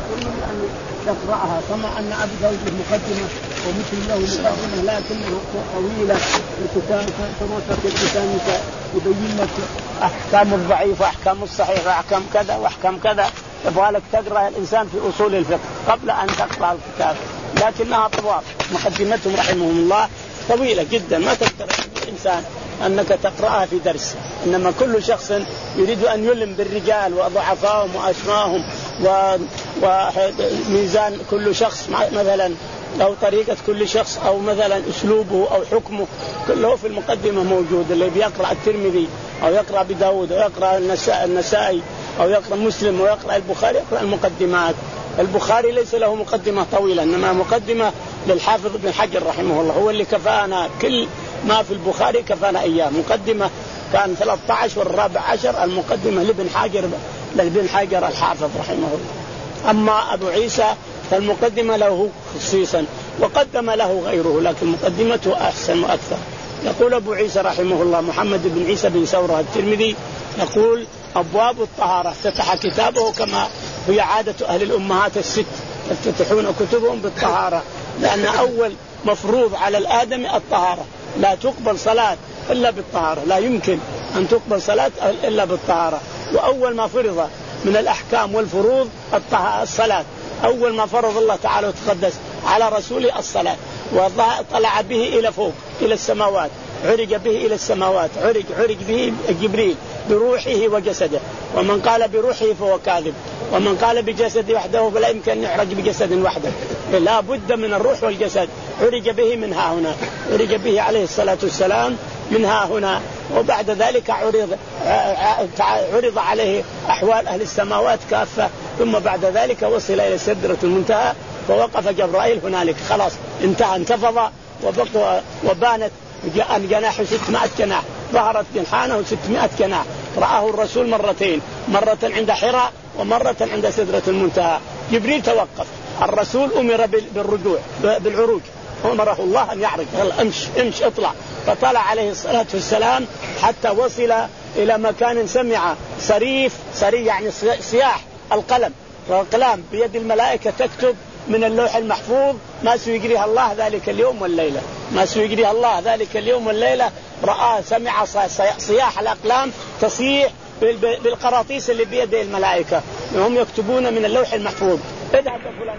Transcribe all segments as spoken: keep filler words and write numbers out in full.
الترمذي أن تقرأها كما أن أبي داود مقدمة ومثل له مقدمة لكنها طويلة الكتاب في الكتاب يبين لك أحكام الضعيف وأحكام الصحيح وأحكام كذا وأحكام كذا. يبغى لك تقرأ الإنسان في أصول الفقه قبل أن تقرأ الكتاب، لكنها طوال. مقدمتهم رحمهم الله طويلة جدا، ما تقدر الإنسان أنك تقرأها في درس. إنما كل شخص يريد أن يلم بالرجال وضعفائهم وأسمائهم وميزان كل شخص مثلا أو طريقة كل شخص أو مثلا أسلوبه أو حكمه كله في المقدمة موجود. اللي بيقرأ الترمذي أو يقرأ بداود أو يقرأ النسائي أو يقرأ مسلم ويقرأ البخاري يقرأ المقدمات. البخاري ليس له مقدمة طويلة، إنما مقدمة للحافظ ابن حجر رحمه الله، هو اللي كفانا كل ما في البخاري كفانا إياه. مقدمة كان ثلاثة عشر والرابع عشر المقدمة لابن حجر لابن حجر الحافظ رحمه الله. أما أبو عيسى فالمقدمة له خصيصا وقدم له غيره، لكن مقدمته أحسن وأكثر. يقول أبو عيسى رحمه الله محمد بن عيسى بن ثورة الترمذي يقول أبواب الطهارة، افتتح كتابه كما هي عادة أهل الأمهات الست يفتتحون كتبهم بالطهارة، لأن أول مفروض على الآدمي الطهارة. لا تقبل صلاة إلا بالطهارة، لا يمكن أن تقبل صلاة إلا بالطهارة. وأول ما فرض من الأحكام والفروض الصلاة، أول ما فرض الله تعالى وتقدس على رسوله الصلاة، وطلع به إلى فوق إلى السماوات، عرج به إلى السماوات، عرج عرج به جبريل بروحه وجسده. ومن قال بروحه فهو كاذب، ومن قال بجسده وحده فلا يمكن أن يعرج بجسد وحده، لا بد من الروح والجسد. عرج به من ها هنا، عرج به عليه الصلاة والسلام من ها هنا. وبعد ذلك عرض عرض عليه أحوال أهل السماوات كافة، ثم بعد ذلك وصل إلى سدرة المنتهى فوقف جبرائيل هنالك، خلاص انتهى انتفض وبقى وبانت جناح ستمائة جناح، ظهرت جنحانه ستمائة جناح. رآه الرسول مرتين، مرة عند حراء ومرة عند سدرة المنتهى. جبريل توقف، الرسول أمر بالرجوع بالعروج، أمره الله أن يعرج، امش امش اطلع. فطلع عليه الصلاة والسلام حتى وصل إلى مكان سمع صريف صريف يعني صياح القلم، والقلم بيد الملائكة تكتب من اللوح المحفوظ ما سيجريها الله ذلك اليوم والليلة، ما سيجريها الله ذلك اليوم والليلة. رأى سمع صياح الأقلام تصيح بالقراطيس اللي بيد الملائكة، هم يكتبون من اللوح المحفوظ. اذهب فلان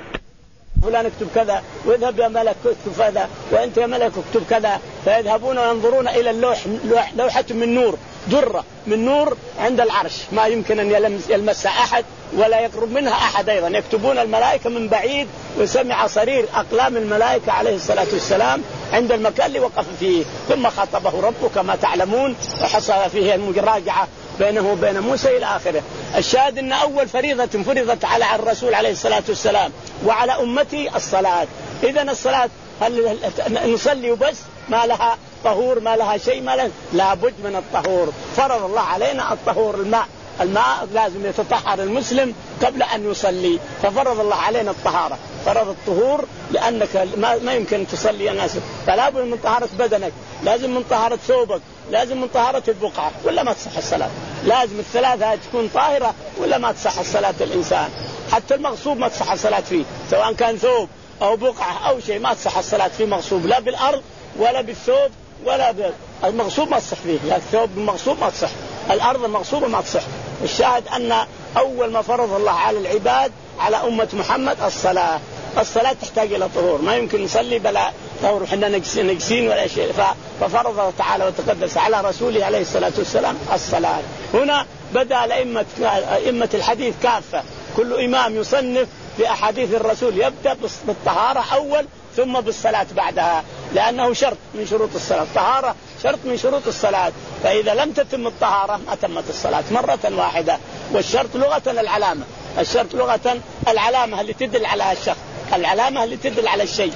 فلان اكتب كذا، واذهب يا ملك اكتب كذا، وانت يا ملك اكتب كذا. فيذهبون وينظرون الى اللوح، لوحة من نور، درة من نور عند العرش، ما يمكن ان يلمسها احد ولا يقرب منها احد. ايضا يكتبون الملائكة من بعيد، وسمع صرير اقلام الملائكة عليه الصلاة والسلام عند المكان اللي وقف فيه. ثم خاطبه ربه كما تعلمون، وحصل فيه المراجعة بينه وبين موسى إلى آخره. الشاهد أن أول فريضة فرضت على الرسول عليه الصلاة والسلام وعلى أمتي الصلاة. إذن الصلاة هل نصلي وبس؟ ما لها طهور، ما لها شيء، ما لها، لابد من الطهور. فرض الله علينا الطهور، الماء الماء لازم يتطهر المسلم قبل أن يصلي، ففرض الله علينا الطهارة، فرض الطهور، لأنك ما يمكن تصلي الناس، فلا بد من طهارة بدنك، لازم من طهارة ثوبك، لازم من طهارة البقعة، ولا ما تصح الصلاة. لازم الثلاثة تكون طاهرة ولا ما تصح الصلاة الإنسان. حتى المغصوب ما تصح الصلاة فيه، سواء كان ثوب أو بقعة أو شيء، ما تصح الصلاة فيه مغصوب، لا بالأرض ولا بالثوب ولا بالمغصوب ما تصح فيه. لا الثوب المغصوب ما تصح، الأرض المغصوبة ما تصح. الشاهد أن أول ما فرض الله على العباد على أمة محمد الصلاة. الصلاة تحتاج إلى طهور، ما يمكن نصلي بلا طهور، وحنا نجسين ولا شيء. ففرض الله تعالى وتقدس على رسوله عليه الصلاة والسلام الصلاة. هنا بدأ الأئمة أئمة الحديث كافة، كل إمام يصنف بأحاديث الرسول يبدأ بالطهارة أول ثم بالصلاة بعدها، لأنه شرط من شروط الصلاة. الطهارة شرط من شروط الصلاة، فإذا لم تتم الطهارة ما تمت الصلاة مرة واحدة. والشرط لغة العلامة، الشرط لغة العلامة اللي تدل على الشخص، العلامة اللي تدل على الشيء.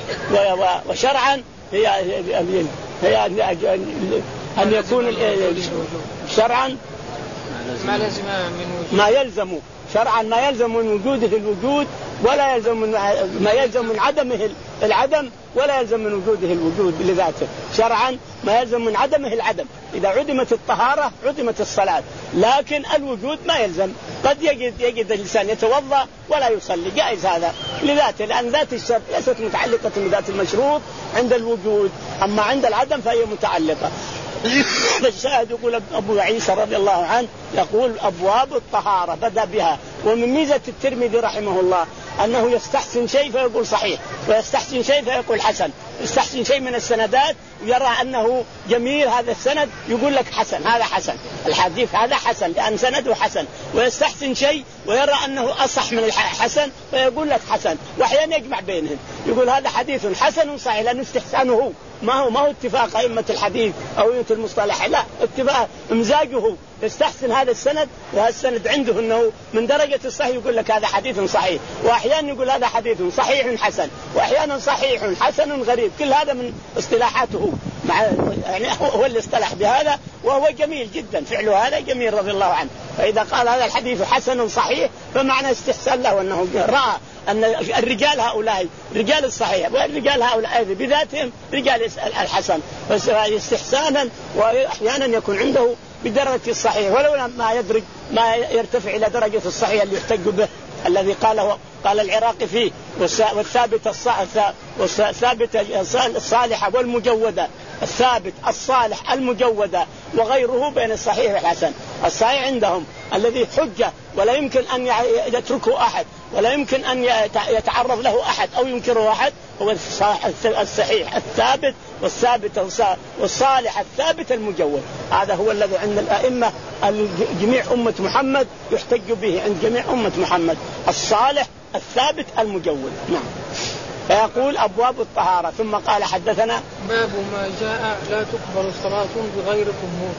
وشرعا هي هي أن يكون شرعا ما لازم من وجود، ما يلزم شرعا ما يلزم من وجوده الوجود ولا يلزم من ما يلزم من عدمه العدم ولا يلزم من وجوده الوجود لذاته. شرعا ما يلزم من عدمه العدم، إذا عدمت الطهارة عدمت الصلاة، لكن الوجود ما يلزم. قد يجد يجد الإنسان يتوضأ ولا يصلي، جائز هذا لذاته، لأن ذات الشرط ليست متعلقة بذات المشروط عند الوجود، أما عند العدم فهي متعلقة. الشاهد يقول أبو عيسى رضي الله عنه يقول أبواب الطهارة بدأ بها. ومن ميزة الترمذي رحمه الله أنه يستحسن شيء فيقول صحيح، ويستحسن شيء فيقول حسن. يستحسن شيء من السندات يرى أنه جميل هذا السند يقول لك حسن، هذا حسن الحديث هذا حسن لأن سنده حسن. ويستحسن شيء ويرى أنه أصح من الحسن فيقول لك حسن، وأحيانا يجمع بينهم يقول هذا حديث حسن صحيح، لأنه استحسانه ما هو ما هو اتفاق أئمة الحديث أو أئمة المصطلح، لا اتفاق مزاجه يستحسن هذا السند، وهذا السند عنده أنه من درجة الصحيح يقول لك هذا حديث صحيح، وأحيانا يقول هذا حديث صحيح حسن، وأحيانا صحيح حسن غريب. كل هذا من اصطلاحاته، مع يعني هو اللي اصطلح بهذا وهو جميل جدا، فعله هذا جميل رضي الله عنه. فإذا قال هذا الحديث حسن صحيح فمعنى استحسان له أنه رأى أن الرجال هؤلاء رجال الصحيح والرجال هؤلاء بذاتهم رجال الحسن، فاستحسانا وأحيانا يكون عنده بدرجة الصحيح ولو ما يدرج ما يرتفع إلى درجة الصحيح اللي يحتج به الذي قاله قال العراقي فيه والثابت والثابت الصالحة والمجودة، الثابت الصالح المجودة وغيره بين الصحيح والحسن. الصحيح عندهم الذي حجة ولا يمكن أن يتركه أحد ولا يمكن أن يتعرض له أحد أو ينكره أحد، هو الصحيح الثابت والثابت والصالح الثابت المجود. هذا هو الذي عند الأئمة جميع أمة محمد يحتج به، عند جميع أمة محمد الصالح الثابت المجود. نعم. فيقول أبواب الطهارة. ثم قال حدثنا باب ما جاء لا تقبل صلاة بغير طهور.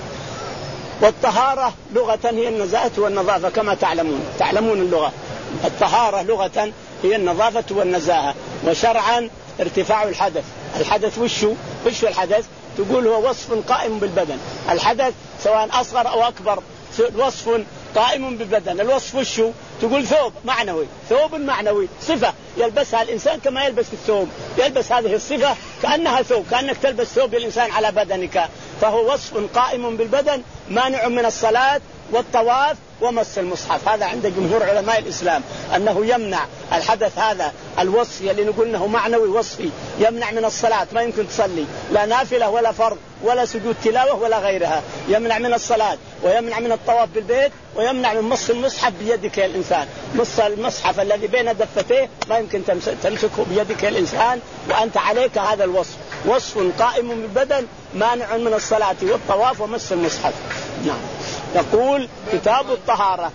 والطهارة لغة هي النزاهة والنظافة كما تعلمون تعلمون اللغة. الطهارة لغة هي النظافة والنزاهة، وشرعا ارتفاع الحدث. الحدث وشو وشو الحدث؟ تقول هو وصف قائم بالبدن. الحدث سواء أصغر أو أكبر وصف قائم بالبدن. الوصف وشو؟ تقول ثوب معنوي، ثوب معنوي صفة يلبسها الإنسان كما يلبس الثوب، يلبس هذه الصفة كأنها ثوب، كأنك تلبس ثوب الإنسان على بدنك، فهو وصف قائم بالبدن مانع من الصلاة والطواف ومس المصحف. هذا عند جمهور علماء الإسلام أنه يمنع الحدث هذا الوصفي اللي نقول انه معنوي وصفي، يمنع من الصلاة، ما يمكن تصلي لا نافلة ولا فرض ولا سجود تلاوة ولا غيرها، يمنع من الصلاة ويمنع من الطواف بالبيت ويمنع من مس المصحف بيدك يا الإنسان. مس المصحف الذي بين دفتيه ما يمكن تمسكه بيدك يا الإنسان وأنت عليك هذا الوصف، وصف قائم بالبدن مانع من الصلاة والطواف ومس المصحف. نعم. يقول كتاب الطهارة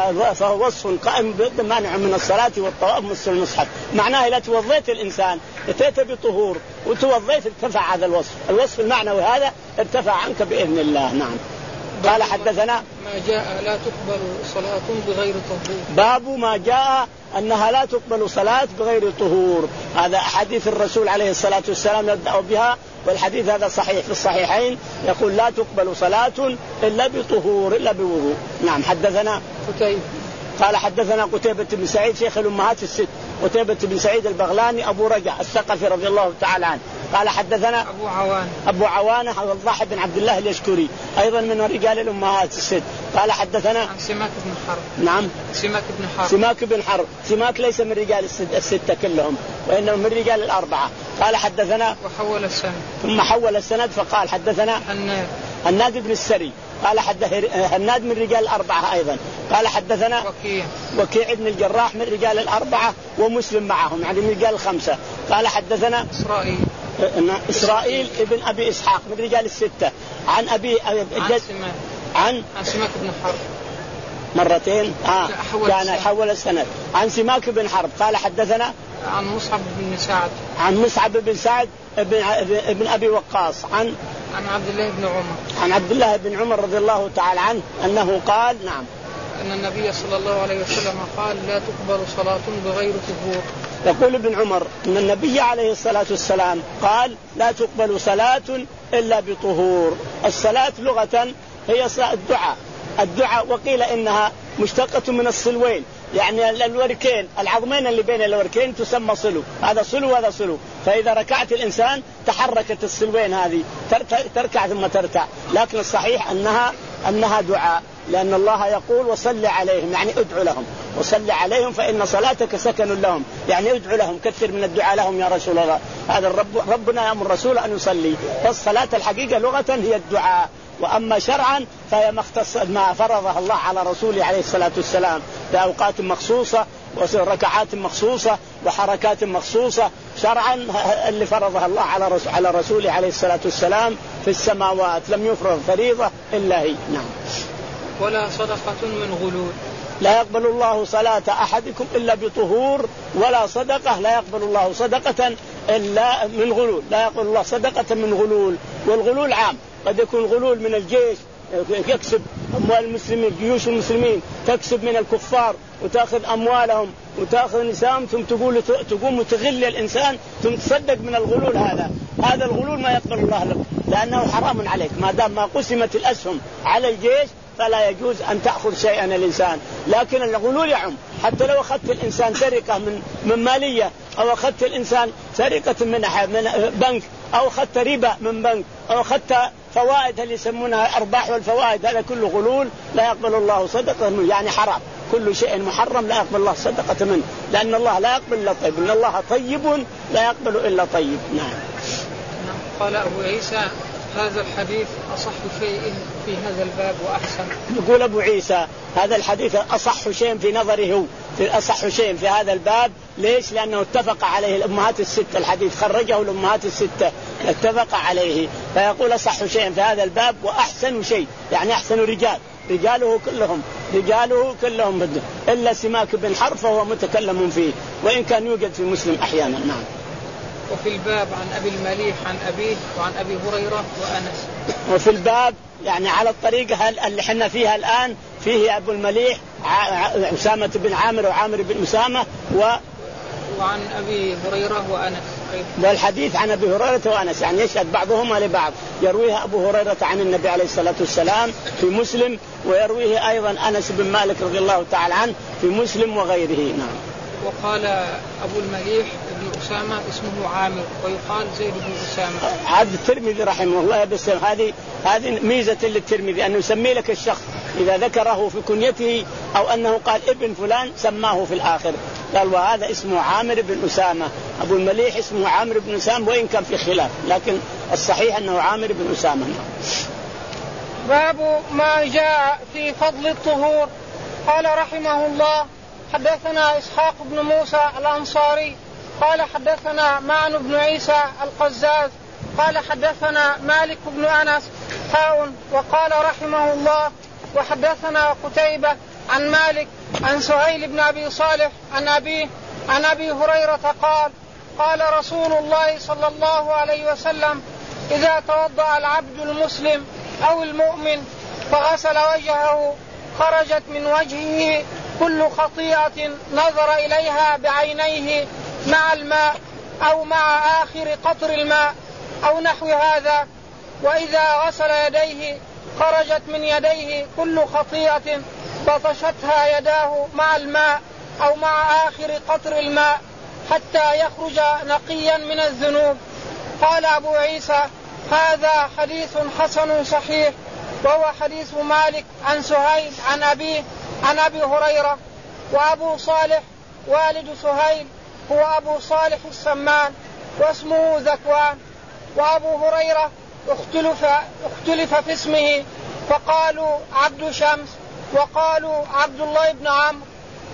فهو وصف قائم بالبدن مانع من الصلاة والطواف ومس المصحف. معناه إذا توضيت الإنسان اتيت بطهور وتوضيت ارتفع هذا الوصف، الوصف المعنوي هذا ارتفع عنك بإذن الله. نعم. قال حدثنا ما جاء لا تقبل صلاة بغير طهور. باب ما جاء أنها لا تقبل صلاة بغير طهور. هذا حديث الرسول عليه الصلاة والسلام يبدأ بها، والحديث هذا صحيح في الصحيحين، يقول لا تقبل صلاة إلا بطهور إلا بوضوء. نعم. حدثنا قتيبة قال حدثنا قتيبة بن سعيد شيخ الأمهات الست، قتيبة بن سعيد البغلاني أبو رجع الثقفي رضي الله تعالى عنه. قال حدثنا أبو عوان أبو عوانة الضاحي بن عبد الله اليشكري أيضا من رجال الأمهات الست. قال حدثنا عن سماك بن حرب. نعم. سماك بن حرب سماك بن حرب. سماك ليس من رجال الستة كلهم وإنه من رجال الأربعة. قال حدثنا وحول السند ثم حول السند فقال حدثنا هناد هناد بن السري قال حدث هناد من رجال الأربعة أيضا. قال حدثنا وكيع وكيع بن الجراح من رجال الأربعة ومسلم معهم يعني من رجال الخمسة. قال حدثنا إسرائيل إسرائيل ابن أبي إسحاق من رجال الستة عن أبي عن جد سماك عن عن سماك بن حرب مرتين آه كان السند. حول السند عن سماك بن حرب. قال حدثنا عن مصعب بن سعد عن مصعب بن سعد ابن, ابن أبي وقاص عن عن عبد الله بن عمر عن عبد الله بن عمر رضي الله تعالى عنه أنه قال نعم أن النبي صلى الله عليه وسلم قال لا تقبل صلاة بغير طهور. يقول ابن عمر أن النبي عليه الصلاة والسلام قال لا تقبل صلاة إلا بطهور. الصلاة لغة هي الدعاء الدعاء وقيل إنها مشتقة من الصلوين يعني الوركين العظمين اللي بين الوركين تسمى صلو، هذا صلو وهذا صلو. فإذا ركعت الإنسان تحركت الصلوين هذه تركع ثم تركع، لكن الصحيح أنها أنها دعاء، لأن الله يقول وصل عليهم، يعني ادعو لهم، وصل عليهم فإن صلاتك سكن لهم، يعني ادعو لهم، كثر من الدعاء لهم يا رسول الله. هذا الرب ربنا يأمر الرسول أن يصلي، فالصلاة الحقيقة لغة هي الدعاء، وأما شرعا فهي ما اختص ما فرضها الله على رسوله عليه الصلاة والسلام بأوقات مخصوصة وركعات مخصوصة وحركات مخصوصة. شرعا اللي فرضها الله على رسول على رسوله عليه الصلاة والسلام في السماوات، لم يفرض فريضة إلا هي. نعم. ولا صدقة من غلول، لا يقبل الله صلاة أحدكم إلا بطهور، ولا صدقة لا يقبل الله صدقة إلا من غلول، لا يقبل الله صدقة من غلول. والغلول عام، قد يكون غلول من الجيش يكسب أموال المسلمين، جيوش المسلمين تكسب من الكفار وتأخذ أموالهم وتأخذ نساءهم، ثم تقول تقوم تغل الإنسان ثم تصدق من الغلول. هذا هذا الغلول ما يقبل الله لك، لأنه حرام عليك. ما دام ما قسمت الأسهم على الجيش فلا يجوز أن تأخذ شيئا الإنسان. لكن الغلول يعم، حتى لو أخذت الإنسان سرقة من من مالية، أو أخذت الإنسان سرقة من من بنك، أو أخذت ربا من بنك، أو أخذت فوائد اللي يسمونها أرباح والفوائد، هذا كله غلول لا يقبل الله صدقة منه، يعني حرام. كل شيء محرم لا يقبل الله صدقة منه، لأن الله لا يقبل إلا طيب، إن الله طيب لا يقبل إلا طيب. نعم. قال أبو عيسى هذا الحديث أصح شيء في هذا الباب وأحسن. يقول أبو عيسى هذا الحديث أصح شيء في نظره هو، في أصح شيء في هذا الباب. ليش؟ لأنه اتفق عليه الأمهات الستة، الحديث خرجه الأمهات الستة اتفق عليه، فيقول أصح شيء في هذا الباب وأحسن شيء، يعني أحسن رجال، رجاله كلهم رجاله كلهم بده إلا سماك بن حرب فهو متكلم فيه، وإن كان يوجد في مسلم أحيانا. نعم. وفي الباب عن أبي المليح عن أبيه وعن أبي هريرة وأنس. وفي الباب يعني على الطريقة اللي حنا فيها الآن فيه أبو المليح أسامة بن عامر وعامر بن أسامة و وعن أبي هريرة وأنس. والحديث عن أبي هريرة وأنس يعني يشهد بعضهما لبعض، يرويها أبو هريرة عن النبي عليه الصلاة والسلام في مسلم، ويرويه أيضا أنس بن مالك رضي الله تعالى عنه في مسلم وغيره. نعم. وقال أبو المليح بن أسامة اسمه عامر ويقال زيد بن أسامة. هذا الترمذي رحمه الله، بس هذه هذه ميزة للترمذي أنه يسمي لك الشخص إذا ذكره في كنيته أو أنه قال ابن فلان سماه في الآخر، قال وهذا اسمه عامر بن أسامة. أبو المليح اسمه عامر بن أسامة وإن كان في خلاف، لكن الصحيح أنه عامر بن أسامة. باب ما جاء في فضل الطهور. قال رحمه الله حدثنا إسحاق بن موسى الأنصاري قال حدثنا معن بن عيسى القزاز قال حدثنا مالك بن أنس حاء وقال رحمه الله وحدثنا قتيبة عن مالك عن سهيل بن أبي صالح عن أبيه عن أبي هريرة قال قال رسول الله صلى الله عليه وسلم إذا توضأ العبد المسلم أو المؤمن فغسل وجهه خرجت من وجهه كل خطيئة نظر إليها بعينيه مع الماء أو مع آخر قطر الماء أو نحو هذا، وإذا غسل يديه خرجت من يديه كل خطيئة بطشتها يداه مع الماء أو مع آخر قطر الماء حتى يخرج نقيا من الذنوب. قال أبو عيسى هذا حديث حسن صحيح، وهو حديث مالك عن سهيل عن أبيه عن أبي هريرة. وأبو صالح والد سهيل هو أبو صالح السمان واسمه ذكوان. وأبو هريرة اختلف, اختلف في اسمه، فقالوا عبد شمس وقالوا عبد الله بن عمرو،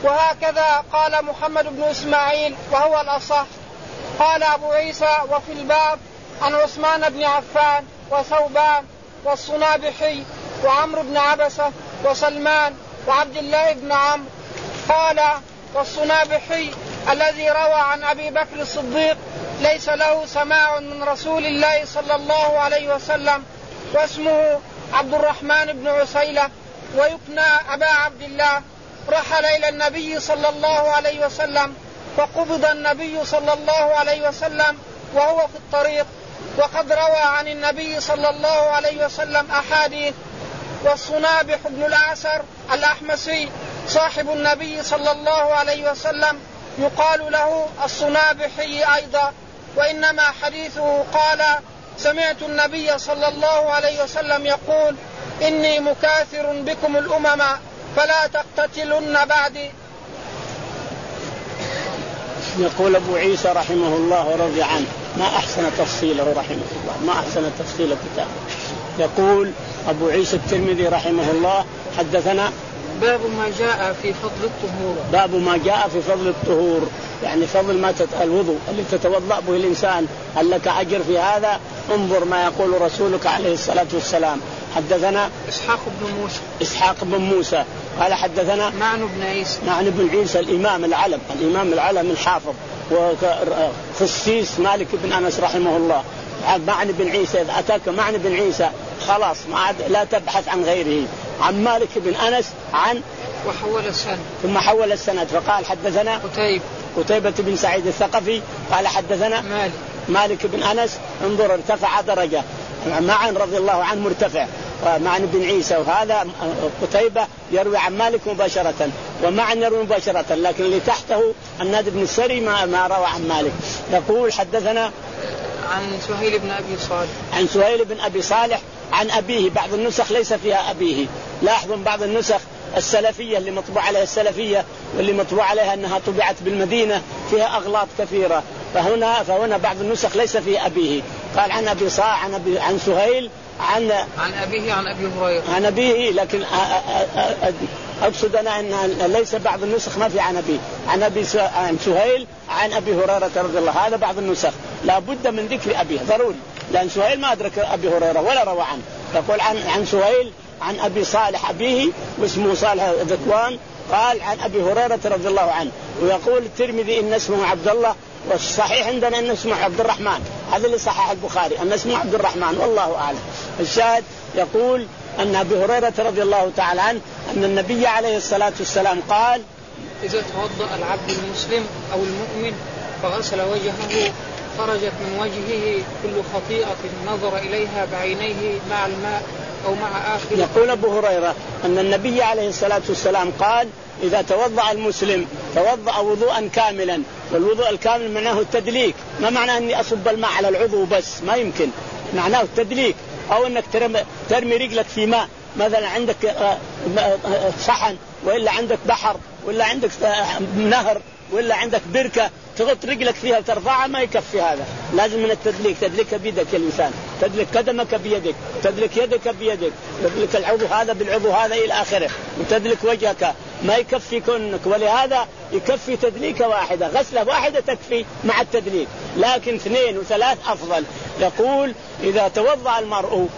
وهكذا قال محمد بن إسماعيل وهو الأصح. قال أبو عيسى وفي الباب عن عثمان بن عفان وثوبان والصنابحي وعمرو بن عبسة وسلمان وعبد الله بن عمرو. قال والصنابحي الذي روى عن أبي بكر الصديق ليس له سماع من رسول الله صلى الله عليه وسلم، واسمه عبد الرحمن بن عسيلة ويكنى أبا عبد الله. رحل إلى النبي صلى الله عليه وسلم فقبض النبي صلى الله عليه وسلم وهو في الطريق، وقد روى عن النبي صلى الله عليه وسلم أحاديث. والصنابح بن الأعسر الأحمسي صاحب النبي صلى الله عليه وسلم يقال له الصنابحي أيضا، وإنما حديثه قال سمعت النبي صلى الله عليه وسلم يقول إني مكاثر بكم الأمم فلا تقتتلن بعدي. يقول أبو عيسى رحمه الله ورضي عنه ما أحسن تفصيله رحمه الله، ما أحسن تفصيل كتابه. يقول أبو عيسى الترمذي رحمه الله حدثنا باب ما جاء في فضل الطهور. باب ما جاء في فضل الطهور، يعني فضل ما الوضوء اللي تتوضأ به الإنسان، هل لك أجر في هذا؟ انظر ما يقول رسولك عليه الصلاة والسلام. حدثنا إسحاق بن موسى إسحاق بن موسى قال حدثنا معن بن عيسى معن بن عيسى الإمام العلم الإمام العلم الحافظ وخصيص مالك بن أنس رحمه الله. معن بن عيسى إذا أتاك معن بن عيسى خلاص ما عاد لا تبحث عن غيره، عن مالك بن أنس عن وحول السند ثم حول السند فقال حدثنا قتيبة قتيبة بن سعيد الثقفي قال حدثنا مالك مالك بن أنس. انظر ارتفع درجة، معن رضي الله عنه مرتفع معن بن عيسى، وهذا قتيبة يروي عن مالك مباشرة ومعن يروي مباشرة، لكن اللي تحته النادي بن السري ما, ما روى عن مالك. يقول حدثنا عن سهيل بن أبي صالح عن سهيل بن أبي صالح عن أبيه، بعض النسخ ليس فيها أبيه، لاحظوا بعض النسخ السلفية اللي مطبوع عليها السلفية واللي مطبوع عليها أنها طبعت بالمدينة فيها أغلاط كثيرة، فهنا فهنا بعض النسخ ليس فيها أبيه. قال عن أبي صالح عن, أبي عن سهيل عن عن أبيه عن أبي هريرة عن أبيه، لكن أقصد أنا أن ليس بعض النسخ ما في عن أبيه، عن أبي عن سهيل عن أبي هريرة رضي الله. هذا بعض النسخ لا بد من ذكر أبيه ضروري، لأن سهيل ما أدرك أبي هريرة ولا روى عنه، يقول عن عن سهيل عن أبي صالح أبيه واسمه صالح ذكوان قال عن أبي هريرة رضي الله عنه. ويقول الترمذي إن اسمه عبد الله، والصحيح عندنا إن اسمه عبد الرحمن، هذا اللي صحح البخاري أن اسمه عبد الرحمن والله أعلم. الشاهد يقول أن أبي هريرة رضي الله تعالى عنه أن النبي عليه الصلاة والسلام قال إذا توضأ العبد المسلم أو المؤمن فغسل وجهه خرجت من وجهه كل خطيئة نظر إليها بعينيه مع الماء أو مع آخر. يقول أبو هريرة أن النبي عليه الصلاة والسلام قال إذا توضأ المسلم توضأ وضوءا كاملا، والوضوء الكامل معناه التدليك، ما معناه أني أصب الماء على العضو بس، ما يمكن، معناه التدليك، أو أنك ترمي رجلك في ماء، مثلا عندك صحن وإلا عندك بحر وإلا عندك نهر وإلا عندك بركة تغط رجلك فيها وترفعها، ما يكفي هذا، لازم من التدليك. تدلك بيدك يا الإنسان، تدلك قدمك بيدك، تدلك يدك بيدك، تدلك العضو هذا بالعضو هذا إلى آخره، وتدلك وجهك، ما يكفي كونك، ولهذا يكفي تدليكة واحدة، غسلة واحدة تكفي مع التدليك، لكن اثنين وثلاث أفضل. يقول إذا توضأ المرء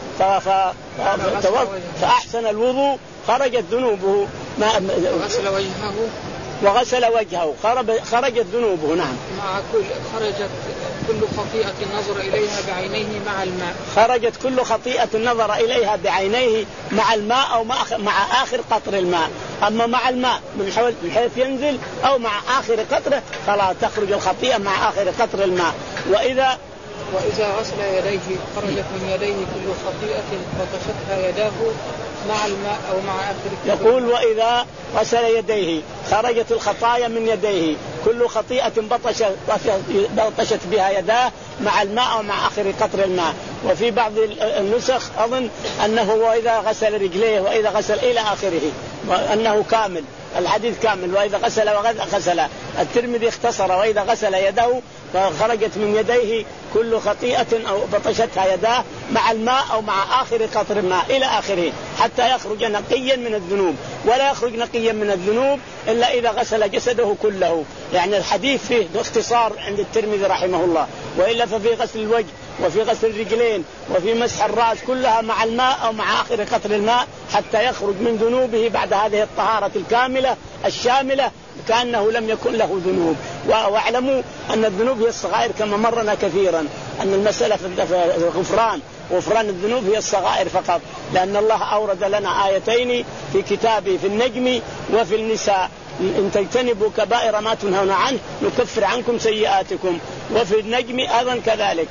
فأحسن الوضوء خرجت ذنوبه وغسل وجهه وغسل وجهه خرجت ذنوبه. نعم مع كل خرجت كل خطيئة نظر إليها بعينيه مع الماء خرجت كل خطيئة نظر إليها بعينيه مع الماء أو مع آخر قطر الماء. أما مع الماء من حيث ينزل أو مع آخر قطره فلا تخرج الخطيئة مع آخر قطر الماء. وإذا وإذا غسل يديه خرجت من يديه كل خطيئة بطشتها يداه مع الماء أو مع آخر. يقول وإذا غسل يديه خرجت الخطايا من يديه كل خطيئة بطشت, بطشت بها يداه مع الماء أو مع آخر قطر الماء. وفي بعض النسخ أظن أنه وإذا غسل رجليه وإذا غسل إلى آخره أنه كامل، الحديث كامل، وإذا غسل وغسل. الترمذي اختصر وإذا غسل يده فخرجت من يديه كل خطيئة أو بطشتها يداه مع الماء أو مع آخر قطر الماء إلى آخره، حتى يخرج نقيا من الذنوب. ولا يخرج نقيا من الذنوب إلا إذا غسل جسده كله. يعني الحديث فيه اختصار عند الترمذي رحمه الله، وإلا ففي غسل الوجه وفي غسل الرجلين وفي مسح الرأس كلها مع الماء أو مع آخر قطر الماء حتى يخرج من ذنوبه بعد هذه الطهارة الكاملة الشاملة كأنه لم يكن له ذنوب. واعلموا أن الذنوب هي الصغائر كما مرنا كثيرا، أن المسألة في الغفران غفران الذنوب هي الصغائر فقط، لأن الله أورد لنا آيتين في كتابه في النجم وفي النساء: إن تجتنبوا كبائر ما تنهون عنه نكفر عنكم سيئاتكم. وفي النجم أيضا كذلك.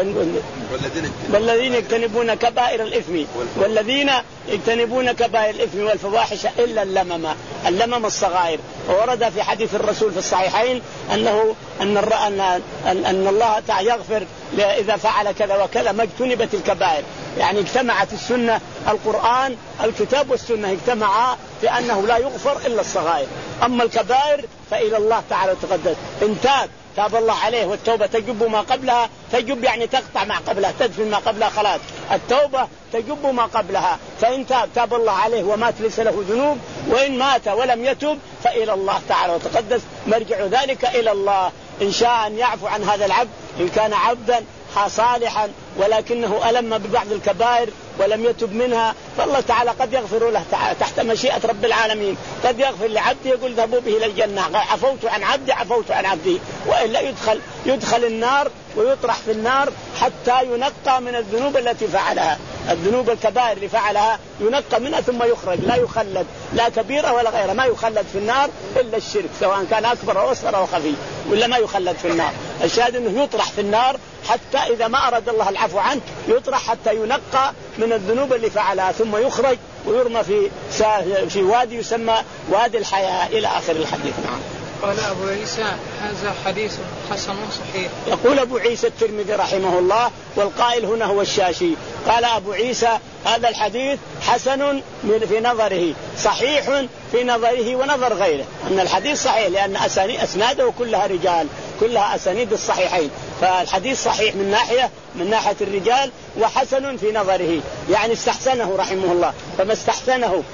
والذين يجتنبون كبائر الإثم والذين يجتنبون كبائر الإثم والفواحش إلا اللمم اللمم الصغائر. وورد في حديث الرسول في الصحيحين أنه أن أن أن الله تعالى يغفر إذا فعل كذا وكذا ما اجتنبت الكبائر. يعني اجتمعت السنة القرآن الكتاب والسنة اجتمعا في أنه لا يغفر إلا الصغائر. أما الكبائر فإلى الله تعالى تقدس. إن تاب تاب الله عليه، والتوبة تجب ما قبلها، تجب يعني تقطع ما قبلها، تدفن ما قبلها، خلاص التوبة تجب ما قبلها. فإن تاب تاب الله عليه ومات ليس له ذنوب، وإن مات ولم يتب فإلى الله تعالى وتقدس مرجع ذلك إلى الله. إن شاء أن يعفو عن هذا العبد إن كان عبدا صالحا ولكنه ألم ببعض الكبائر ولم يتب منها، فالله تعالى قد يغفر له تحت مشيئة رب العالمين. قد يغفر لعبدي يقول ذهبوا به إلى الجنة، عفوت عن عبدي عفوت عن عبدي، وإلا يدخل يدخل النار ويطرح في النار حتى ينقى من الذنوب التي فعلها. الذنوب الكبائر اللي فعلها ينقى منها ثم يخرج، لا يخلد لا كبيرة ولا غيره، ما يخلد في النار إلا الشرك سواء كان أكبر أو أصغر أو خفي، ولا ما يخلد في النار. الشاهد أنه يطرح في النار حتى إذا ما أراد الله العفو عنه يطرح حتى ينقى من الذنوب اللي فعلها، ثم يخرج ويرمى في في وادي يسمى وادي الحياة إلى آخر الحديث. نعم. قال أبو عيسى هذا حديث حسن صحيح. يقول أبو عيسى الترمذي رحمه الله، والقائل هنا هو الشاشي، قال أبو عيسى هذا الحديث حسن في نظره صحيح في نظره ونظر غيره. أن الحديث صحيح لأن أسناده كلها رجال، كلها أسانيد الصحيحين، فالحديث صحيح من ناحية من ناحية الرجال وحسن في نظره، يعني استحسنه رحمه الله، فما استحسنه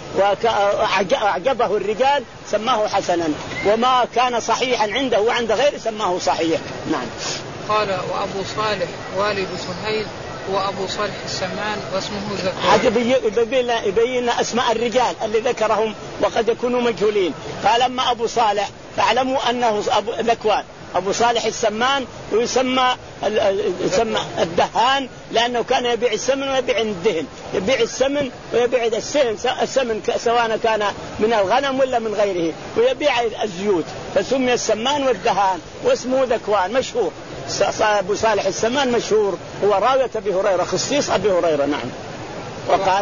وأعجبه الرجال سماه حسنا، وما كان صحيحا عنده وعند غيره سماه صحيح. نعم. قال وأبو صالح والد سهيل وأبو صالح السمان واسمه ذكوان. هذا يبين أسماء الرجال اللي ذكرهم وقد يكونوا مجهولين. قال أما أبو صالح فاعلموا أنه أبو ذكوان. أبو صالح السمان ويسمى يسمى الدهان لأنه كان يبيع السمن ويبيع الدهن، يبيع السمن ويبيع السهن، السمن سواء كان من الغنم ولا من غيره، ويبيع الزيوت، فسمي السمان والدهان، واسمه ذكوان مشهور. أبو صالح السمان مشهور، هو راوية أبي هريرة، خصيص أبي هريرة. نعم. وقال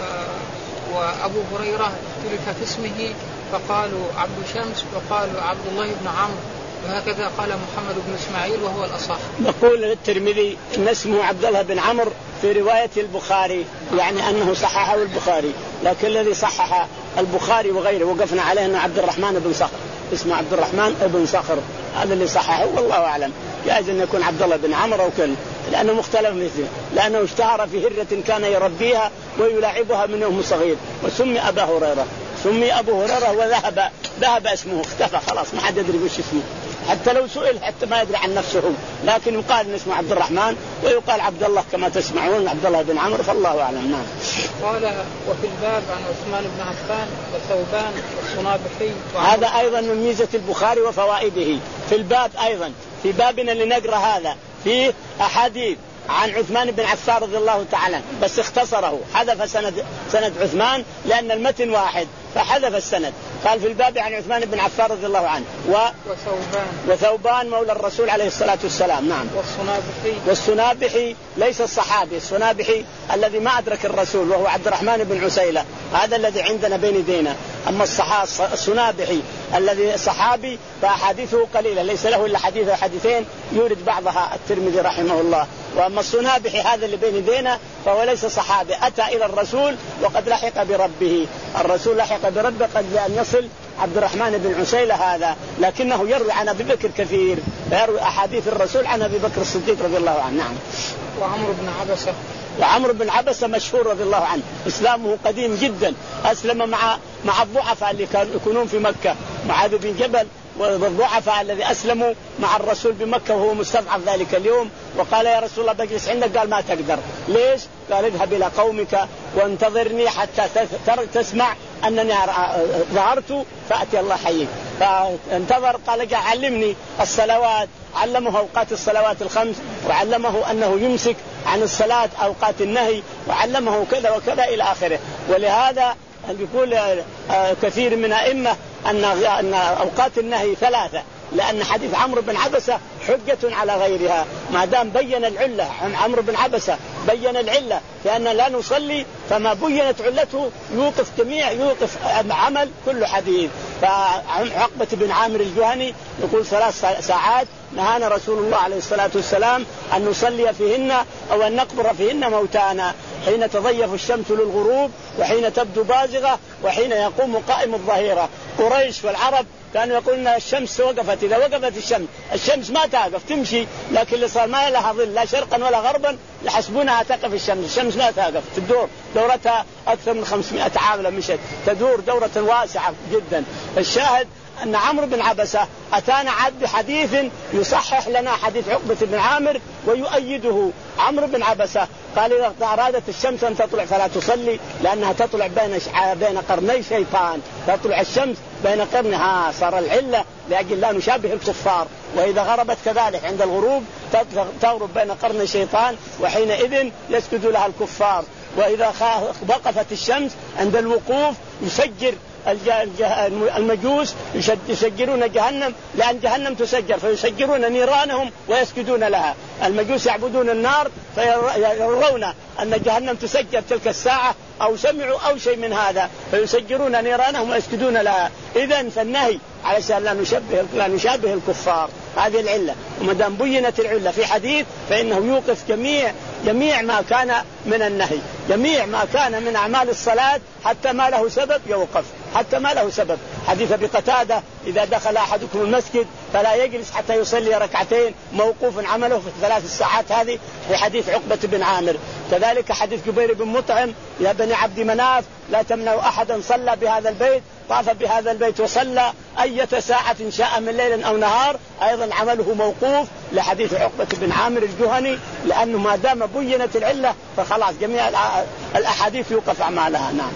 وأبو هريرة اختلف في اسمه فقالوا عبد شمس وقالوا عبد الله بن عمرو، وهكذا قال محمد بن إسماعيل وهو الأصح. يقول الترمذي إن اسمه عبد الله بن عمرو في رواية البخاري، يعني أنه صححه البخاري، لكن الذي صحح البخاري وغيره وقفنا عليه أنه عبد الرحمن بن صخر، اسمه عبد الرحمن بن صخر، هذا اللي صححه والله أعلم. جائز أن يكون عبد الله بن عمرو أو كل، لأنه مختلف مثله، لأنه اشتهر في هرة كان يربيها ويلاعبها من يوم صغير، وسمي أبا هريرة، سمي أبو هريرة وذهب ذهب اسمه، اختفى خلاص ما حد يدري وش اسمه، حتى لو سئل حتى ما يدري عن نفسه، لكن يقال إن اسمه عبد الرحمن ويقال عبد الله كما تسمعون عبد الله بن عمرو، فالله أعلم. نعم. قال وفي الباب عن عثمان بن عفان وثوبان والصنابحي. هذا أيضا من ميزة البخاري وفوائده. في الباب أيضا في بابنا اللي نقرأ هذا فيه أحاديث عن عثمان بن عفان رضي الله تعالى، بس اختصره، حذف سند سند عثمان لأن المتن واحد فحذف السند. قال في الباب عن عثمان بن عفان رضي الله عنه و... وثوبان وثوبان مولى الرسول عليه الصلاة والسلام. نعم. والصنابحي والصنابحي ليس الصحابي، الصنابحي الذي ما أدرك الرسول وهو عبد الرحمن بن عسيلة، هذا الذي عندنا بين يدينا. أما الصنابحي الذي صحابي فأحاديثه قليلة، ليس له إلا حديث وحديثين يورد بعضها الترمذي رحمه الله. وأما الصنابحي هذا اللي بين يدينا فهو ليس صحابي، أتى إلى الرسول وقد لحق بربه، الرسول لحق بربه قد أن يصل عبد الرحمن بن عسيلة هذا، لكنه يروي عن أبي بكر كثير، فيروي أحاديث الرسول عن أبي بكر الصديق رضي الله عنه. نعم. وعمرو بن عبسة وعمرو بن عبسة مشهور رضي الله عنه، إسلامه قديم جدا، أسلم مع مع الضعفاء اللي كانوا يكونون في مكة، معاذ بن جبل والضعفاء الذي أسلموا مع الرسول بمكة وهو مستضعف ذلك اليوم، وقال يا رسول الله بجلس عندك، قال ما تقدر. ليش؟ قال اذهب إلى قومك وانتظرني حتى تسمع أنني ظهرت فأتي الله حيك. فانتظر، قال جاء علمني الصلوات، علمه أوقات الصلوات الخمس، وعلمه أنه يمسك عن الصلاة أوقات النهي، وعلمه كذا وكذا إلى آخره. ولهذا يقول كثير من أئمة أن أوقات النهي ثلاثة، لأن حديث عمرو بن عبسة حجة على غيرها، ما دام بين العلة. عمرو بن عبسة بين العلة لأن لا نصلي، فما بينت علته يوقف جميع يوقف عمل كل حديث. فعقبة بن عامر الجهني يقول ثلاث ساعات نهانا رسول الله عليه الصلاة والسلام أن نصلي فيهن أو أن نقبر فيهن موتانا، حين تضيف الشمس للغروب، وحين تبدو بازغة، وحين يقوم قائم الظهيرة. قريش والعرب كانوا يقولون الشمس وقفت، إذا وقفت الشمس الشمس ما توقف تمشي، لكن اللي صار ما لها ظل لا شرقا ولا غربا لحسبونها تقف الشمس. الشمس لا توقف، تدور دورتها أكثر من خمسمائة عام مشت، تدور دورة واسعة جدا. الشاهد أن عمرو بن عبسة أتانا عد حديث يصحح لنا حديث عقبة بن عامر ويؤيده. عمرو بن عبسة قال إذا أرادت الشمس أن تطلع فلا تصلي، لأنها تطلع بين بين قرني شيطان، تطلع الشمس بين قرنها، صار العلة لأجل لا نشابه الكفار. وإذا غربت كذلك عند الغروب تغرب بين قرني شيطان، وحينئذ يسجد لها الكفار. وإذا وقفت الشمس عند الوقوف يسجر المجوس يسجرون جهنم، لأن جهنم تسجر فيسجرون نيرانهم ويسجدون لها. المجوس يعبدون النار فيرون أن جهنم تسجر تلك الساعة أو سمعوا أو شيء من هذا فيسجرون نيرانهم ويسجدون لها. إذن فالنهي علشان لا نشبه لا نشابه الكفار، هذه العلة. ومدام بينت العلة في حديث فإنه يوقف جميع جميع ما كان من النهي، جميع ما كان من أعمال الصلاة حتى ما له سبب يوقف، حتى ما له سبب. حديث بقتادة إذا دخل أحدكم المسجد فلا يجلس حتى يصلي ركعتين، موقوف عمله في الثلاث الساعات هذه في حديث عقبة بن عامر. كذلك حديث جبير بن مطعم يا بني عبد مناف لا تمنعوا أحدا صلى بهذا البيت، طاف بهذا البيت وصلى أية ساعة شاء من ليل أو نهار، أيضا عمله موقوف لحديث عقبة بن عامر الجهني، لأنه ما دام بينت العلة فخلاص جميع الأحاديث يوقف أعمالها. نعم.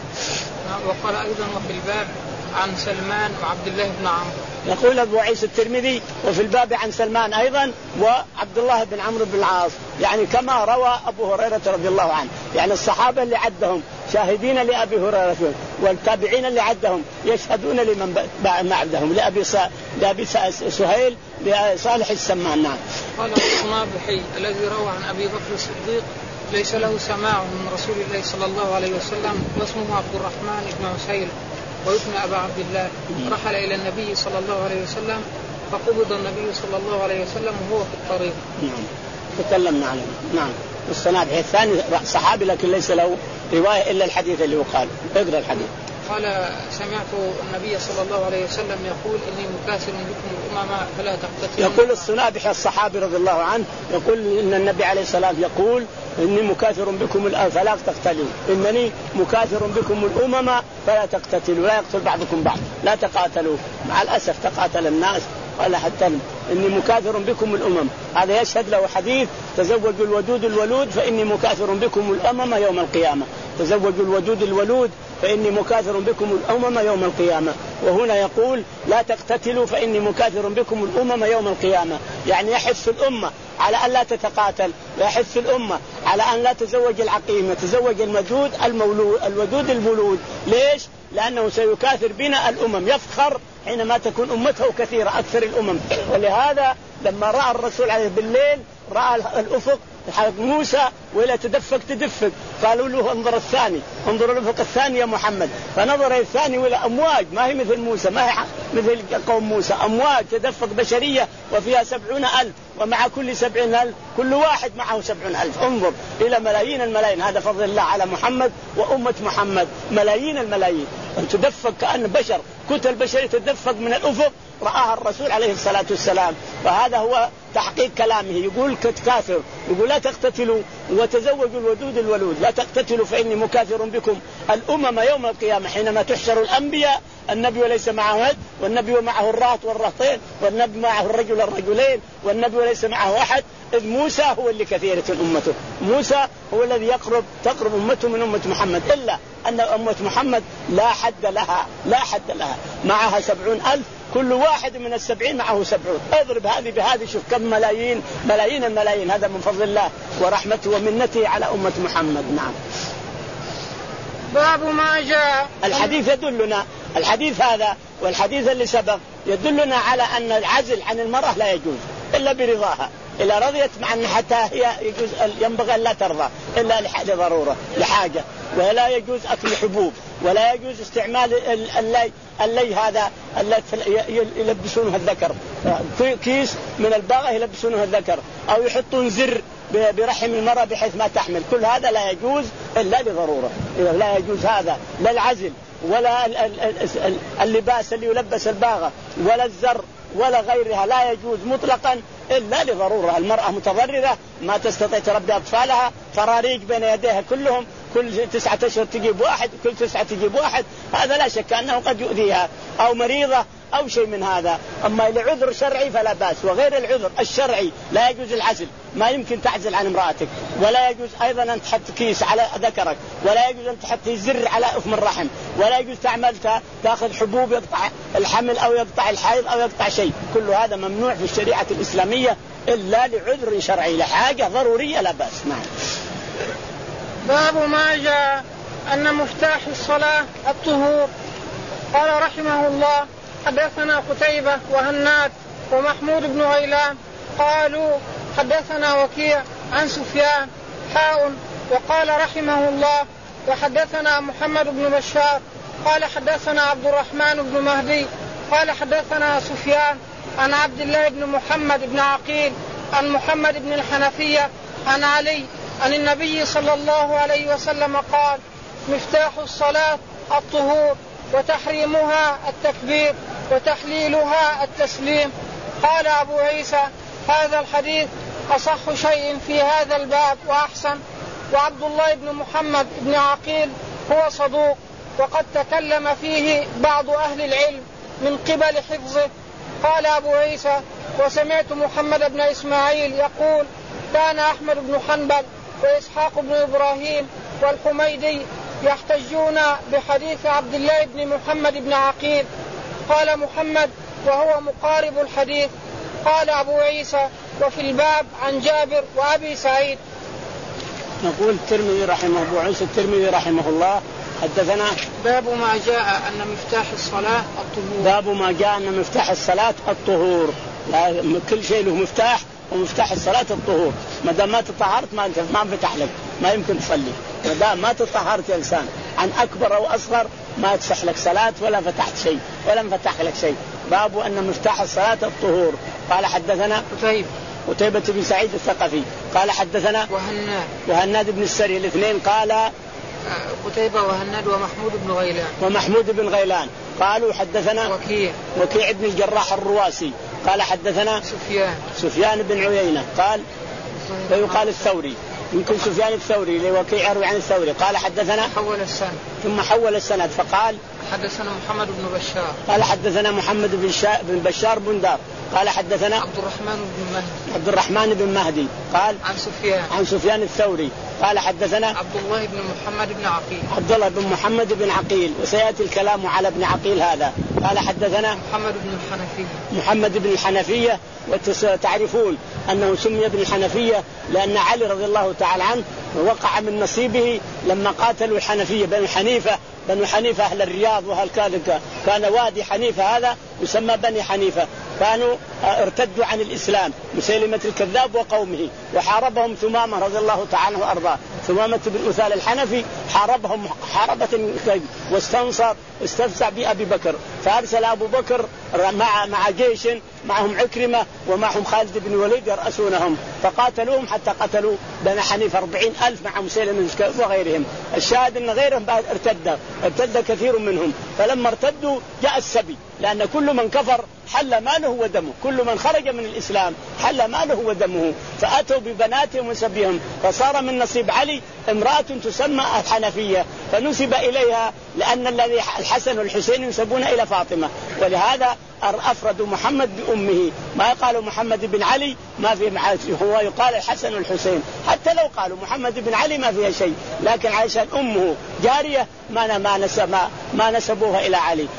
وقال أيضا وفي الباب عن سلمان وعبد الله بن عمرو. يقول أبو عيسى الترمذي وفي الباب عن سلمان أيضا وعبد الله بن عمرو بن العاص، يعني كما روى أبو هريرة رضي الله عنه. يعني الصحابة اللي عدهم شاهدين لأبي هريرة، والتابعين اللي عدهم يشهدون لمن بعدهم، لأبي لأبي سهيل لصالح السمان. نعم. قال الصنابحي الذي روى عن أبي بكر الصديق ليس له سماع من رسول الله صلى الله عليه وسلم، واسمه عبد الرحمن بن عسيل ويكنى أبا عبد الله، رحل إلى النبي صلى الله عليه وسلم فقبض النبي صلى الله عليه وسلم وهو في الطريق. نعم تكلمنا عنه. نعم. الصنابحي الثاني صحابي لكن ليس له رواية إلا الحديث اللي يقال. اقرأ الحديث. قال سمعت النبي صلى الله عليه وسلم يقول إني مكاثر بكم الأمم فلا تقتتلوا. يقول الصنابحي الصحابي رضي الله عنه يقول إن النبي عليه الصلاة والسلام يقول إني مكاثر بكم الأمم فلا تقتتلوا، إنني مكاثر بكم الأمم فلا تقتتلوا، لا يقتل بعضكم بعض، لا تقاتلوا. مع الأسف تقاتل الناس ولا حتى إني مكاثر بكم الأمم. هذا يشهد له حديث تزوجوا الودود الولود فإني مكاثر بكم الأمم يوم القيامة، تزوجوا الودود الولود فإني مكاثر بكم الأمم يوم القيامة. وهنا يقول لا تقتتلوا فإني مكاثر بكم الأمم يوم القيامة، يعني يحث الأمة على أن لا تتقاتل، ويحث الأمة على أن لا تزوج العقيم، تزوج المدود المولود الودود المولود. ليش؟ لأنه سيكاثر بنا الأمم، يفخر حينما تكون أمته كثيرة أكثر الأمم. ولهذا لما رأى الرسول عليه بالليل رأى الأفق حق موسى ولا تدفق تدفق، قالوا له انظر الثاني، انظر الأفق الثاني يا محمد، فنظر الثاني ولا أمواج ما هي مثل موسى، ما هي مثل قوم موسى، أمواج تدفق بشرية وفيها سبعون ألف، ومع كل سبعين ألف كل واحد معه سبعون ألف. انظر إلى ملايين الملايين، هذا فضل الله على محمد وأمة محمد، ملايين الملايين تدفق كأن بشر، كتل بشرية تدفق من الأفق، رآها الرسول عليه الصلاة والسلام. فهذا هو تحقيق كلامه، يقول كافر، يقول لا تقتتلوا وتزوجوا الودود الولود، لا تقتتلوا فإني مكاثر بكم الأمم يوم القيامة. حينما تحشر الأنبياء النبي وليس معه ولد، والنبي ومعه الرهط والرهطين، والنبي معه الرجل الرجلين، والنبي وليس معه أحد، إذ موسى هو اللي كثيرة أمته، موسى هو الذي يقرب تقرب أمته من أمة محمد، إلا أن أمة محمد لا حد لها، لا حد لها، معها سبعون ألف، كل واحد من السبعين معه سبعون. اضرب هذه بهذه شوف كم ملايين ملايين الملايين. هذا من فضل الله ورحمته ومنته على أمة محمد. نعم. باب ما جاء. الحديث يدلنا، الحديث هذا والحديث اللي سبق يدلنا على أن العزل عن المرأة لا يجوز إلا برضاها، إلا رضيت مع أن حتى هي يجوز ينبغي أن لا ترضى إلا لضرورة لحاجة. ولا يجوز أكل حبوب، ولا يجوز استعمال اللي, اللي هذا اللي يلبسونه الذكر، كيس من الباغة يلبسونه الذكر، أو يحطون زر برحم المرأة بحيث ما تحمل. كل هذا لا يجوز إلا لضرورة. لا يجوز هذا، لا العزل ولا اللباس اللي يلبس الباغة ولا الزر ولا غيرها، لا يجوز مطلقا إلا لضرورة. المرأة متضررة ما تستطيع تربي أطفالها، فراريج بين يديها كلهم، كل تسعة أشهر تجيب واحد، كل تسعة تجيب واحد، هذا لا شك أنه قد يؤذيها، أو مريضة أو شيء من هذا. أما لعذر شرعي فلا بأس، وغير العذر الشرعي لا يجوز العزل، ما يمكن تعزل عن امرأتك، ولا يجوز أيضا أن تحط كيس على ذكرك، ولا يجوز أن تحط زر على أفم الرحم، ولا يجوز تعمل تأخذ حبوب يقطع الحمل أو يقطع الحيض أو يقطع شيء. كل هذا ممنوع في الشريعة الإسلامية إلا لعذر شرعي، لحاجة ضرورية لا بأس. نعم. باب ما جاء أن مفتاح الصلاة الطهور. قال رحمه الله حدثنا قتيبة وهناد ومحمود بن غيلان قالوا حدثنا وكيع عن سفيان حاء. وقال رحمه الله وحدثنا محمد بن بشار قال حدثنا عبد الرحمن بن مهدي قال حدثنا سفيان عن عبد الله بن محمد بن عقيل عن محمد بن الحنفية عن علي عن النبي صلى الله عليه وسلم قال مفتاح الصلاة الطهور وتحريمها التكبير وتحليلها التسليم. قال أبو عيسى هذا الحديث أصح شيء في هذا الباب وأحسن. وعبد الله بن محمد بن عقيل هو صدوق، وقد تكلم فيه بعض أهل العلم من قبل حفظه. قال أبو عيسى وسمعت محمد بن إسماعيل يقول كان أحمد بن حنبل وإسحاق بن إبراهيم والحميدي يحتجون بحديث عبد الله بن محمد بن عقيل. قال محمد وهو مقارب الحديث. قال أبو عيسى وفي الباب عن جابر وأبي سعيد. نقول الترمذي رحمه أبو عيسى الترمذي رحمه الله حدثنا باب ما جاء أن مفتاح الصلاة الطهور. باب ما جاء أن مفتاح الصلاة الطهور، كل شيء له مفتاح، ومفتاح الصلاة الطهور. ما دام ما تطهرت ما انت ما انفتح لك، ما يمكن تصلي. ما دام ما تطهرت يا إنسان عن أكبر أو أصغر ما تفتح لك صلاة ولا فتحت شيء ولا انفتح لك شيء. باب أن مفتاح الصلاة الطهور. قال حدثنا قتيبة قتيبة بن سعيد الثقفي قال حدثنا وهناد وهناد بن السري الاثنين قال قتيبة وهناد ومحمود بن غيلان ومحمود بن غيلان قالوا حدثنا وكيع وكيع بن الجراح الرواسي قال حدثنا سفيان سفيان بن عيينة قال ويقال الثوري، يمكن سفيان الثوري لوكيع يروي عن الثوري قال حدثنا حول السند ثم حول السند فقال حدثنا محمد بن بشار قال حدثنا محمد بن, شا... بن بشار بن دار قال حدثنا عبد الرحمن بن مهدي عبد الرحمن بن مهدي قال عن سفيان عن سفيان الثوري قال حدثنا عبد الله بن محمد بن عقيل عبد الله بن محمد بن عقيل، وسيأتي الكلام على ابن عقيل هذا. قال حدثنا محمد بن الحنفية محمد بن الحنفية، وتعرفون أنه سمي ابن الحنفية لأن علي رضي الله تعالى عنه وقع من نصيبه لما قاتلوا الحنفية بنو حنيفة. بنو حنيفة أهل الرياض وأهل كان كان وادي حنيفة هذا يسمى بني حنيفة، كانوا ارتدوا عن الإسلام مسيلمة الكذاب وقومه، وحاربهم ثمامة رضي الله تعالى وأرضاه. ثمامة بن أثال الحنفي حاربهم حاربة واستنصر استفزع بأبي بكر، فأرسل أبو بكر مع مع جيش معهم عكرمة ومعهم خالد بن الوليد يرأسونهم، فقاتلوهم حتى قتلوا بني حنيفة أربعين ألف مع مسيلمة وغيرهم. الشاهد أن غيرهم ارتد ارتد كثير منهم، فلما ارتدوا جاء السبي، لأن كل من كفر حل ماله ودمه، كل من خرج من الإسلام حل ماله ودمه، فأتوا ببناتهم وسبيهم. فصار من نصيب علي امرأة تسمى الحنفية، فنسب إليها لأن الذي الحسن والحسين ينسبون إلى فاطمة، ولهذا أفردوا محمد بأمه. ما يقال محمد بن علي ما في معاش، هو يقال الحسن والحسين. حتى لو قالوا محمد بن علي ما فيها شيء، لكن عشان أمه جارية ما ما نسب ما نسبوها إلى علي.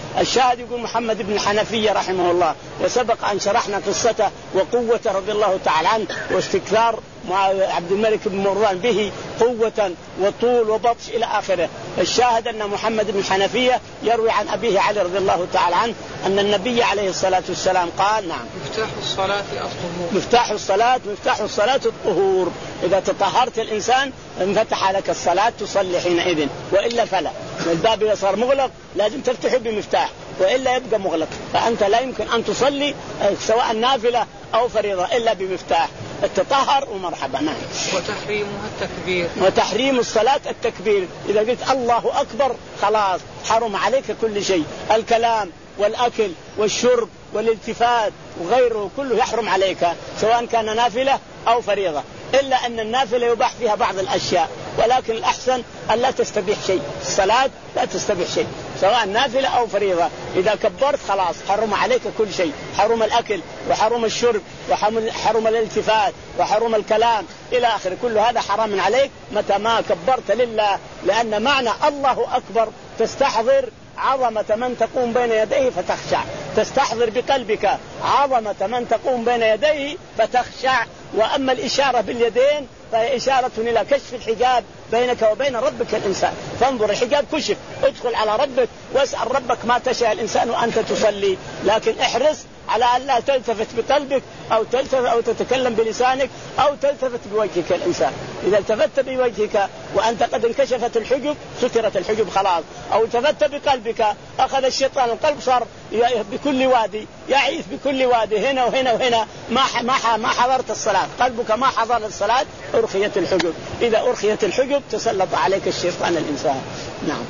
الشاهد يقول محمد بن الحنفية رحمه الله، وسبق أن شرحنا قصته وقوة رضي الله تعالى عنه واستكثار مع عبد الملك بن مروان به قوة وطول وبطش إلى آخره. الشاهد أن محمد بن الحنفية يروي عن أبيه علي رضي الله تعالى عنه أن النبي عليه الصلاة والسلام قال: نعم مفتاح الصلاة الطهور. مفتاح الصلاة مفتاح الصلاة الطهور. إذا تطهرت الإنسان انفتح لك الصلاة تصلي حينئذ، وإلا فلا. الباب إذا صار مغلق لازم تفتحه بمفتاح، وإلا يبقى مغلق، فأنت لا يمكن أن تصلي سواء نافلة أو فريضة إلا بمفتاح. التطهر ومرحبا. نعم. وتحريمها التكبير. وتحريم الصلاة التكبير. إذا قلت الله أكبر خلاص حرم عليك كل شيء، الكلام والأكل والشرب والالتفات وغيره كله يحرم عليك سواء كان نافلة أو فريضة، إلا أن النافلة يباح فيها بعض الأشياء، ولكن الأحسن أن لا تستبيح شيء. الصلاة لا تستبيح شيء سواء نافلة أو فريضة. إذا كبرت خلاص حرم عليك كل شيء، حرم الأكل وحرم الشرب وحرم الالتفات وحرم الكلام إلى آخره، كل هذا حرام عليك متى ما كبرت لله. لأن معنى الله أكبر تستحضر عظمة من تقوم بين يديه فتخشع، تستحضر بقلبك عظمة من تقوم بين يديه فتخشع. وأما الإشارة باليدين فهي إشارة إلى كشف الحجاب بينك وبين ربك الإنسان، فانظر الحجاب كشف، ادخل على ربك واسأل ربك ما تشاء الإنسان وأنت تصلي، لكن احرص على أن لا تلتفت بقلبك أو تلتفت أو تتكلم بلسانك أو تلتفت بوجهك الإنسان. إذا التفت بوجهك وأنت قد انكشفت الحجب سترت الحجب خلاص، أو التفت بقلبك أخذ الشيطان القلب صار بكل وادي يعيث بكل وادي هنا وهنا وهنا، ما ما ما حضرت الصلاة، قلبك ما حضر الصلاة، أرخيت الحجب. إذا أرخيت الحجب تسلط عليك الشيطان الإنسان. نعم.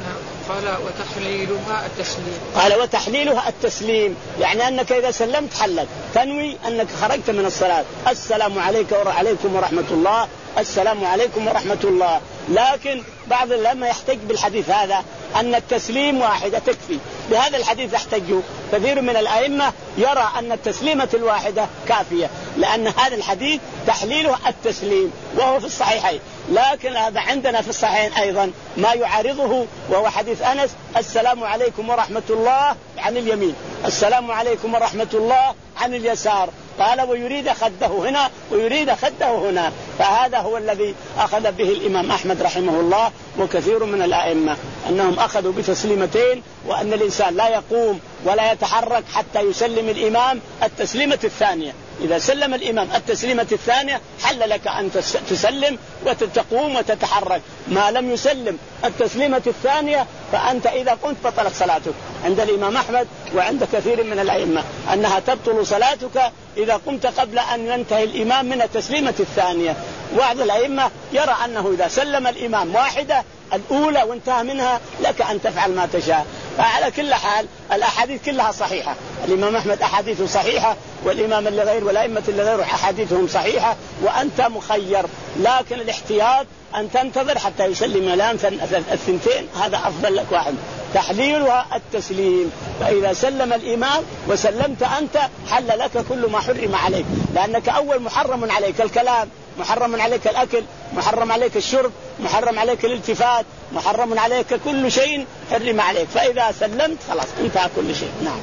قال وتحليلها التسليم. قال وتحليلها التسليم، يعني أنك إذا سلمت حلت، تنوي أنك خرجت من الصلاة، السلام عليك وعليكم ورحمة الله، السلام عليكم ورحمة الله. لكن بعض العلماء يحتج بالحديث هذا أن التسليم واحدة تكفي، بهذا الحديث يحتجوا كثير من الأئمة، يرى أن التسليمة الواحدة كافية، لأن هذا الحديث تحليله التسليم وهو في الصحيحين. لكن هذا عندنا في الصحيحين أيضا ما يعارضه، وهو حديث أنس: السلام عليكم ورحمة الله عن اليمين، السلام عليكم ورحمة الله عن اليسار. قال ويريد خده هنا ويريد خده هنا. فهذا هو الذي أخذ به الإمام أحمد رحمه الله وكثير من الأئمة، أنهم أخذوا بتسليمتين، وأن الإنسان لا يقوم ولا يتحرك حتى يسلم الإمام التسليمة الثانية. إذا سلم الإمام التسليمة الثانية حل لك أن تسلم وتقوم وتتحرك. ما لم يسلم التسليمة الثانية فأنت إذا قمت بطلت صلاتك. عند الإمام أحمد وعند كثير من الأئمة أنها تبطل صلاتك إذا قمت قبل أن ينتهي الإمام من التسليمة الثانية. بعض الأئمة يرى أنه إذا سلم الإمام واحدة الأولى وانتهى منها لك أن تفعل ما تشاء. فعلى كل حال الأحاديث كلها صحيحة، الإمام أحمد أحاديثه صحيحة، والإمام اللي غير والأئمة اللي غير أحاديثهم صحيحة، وأنت مخير. لكن الاحتياط أن تنتظر حتى يسلم الآن الثنتين، هذا أفضل لك. واحد تحليلها التسليم، فإذا سلم الإمام وسلمت أنت حل لك كل ما حرم عليك، لأنك أول محرم عليك الكلام، محرم عليك الأكل، محرم عليك الشرب، محرم عليك الالتفات، محرم عليك كل شيء حرم عليك. فإذا سلمت خلاص انتهى كل شيء. نعم.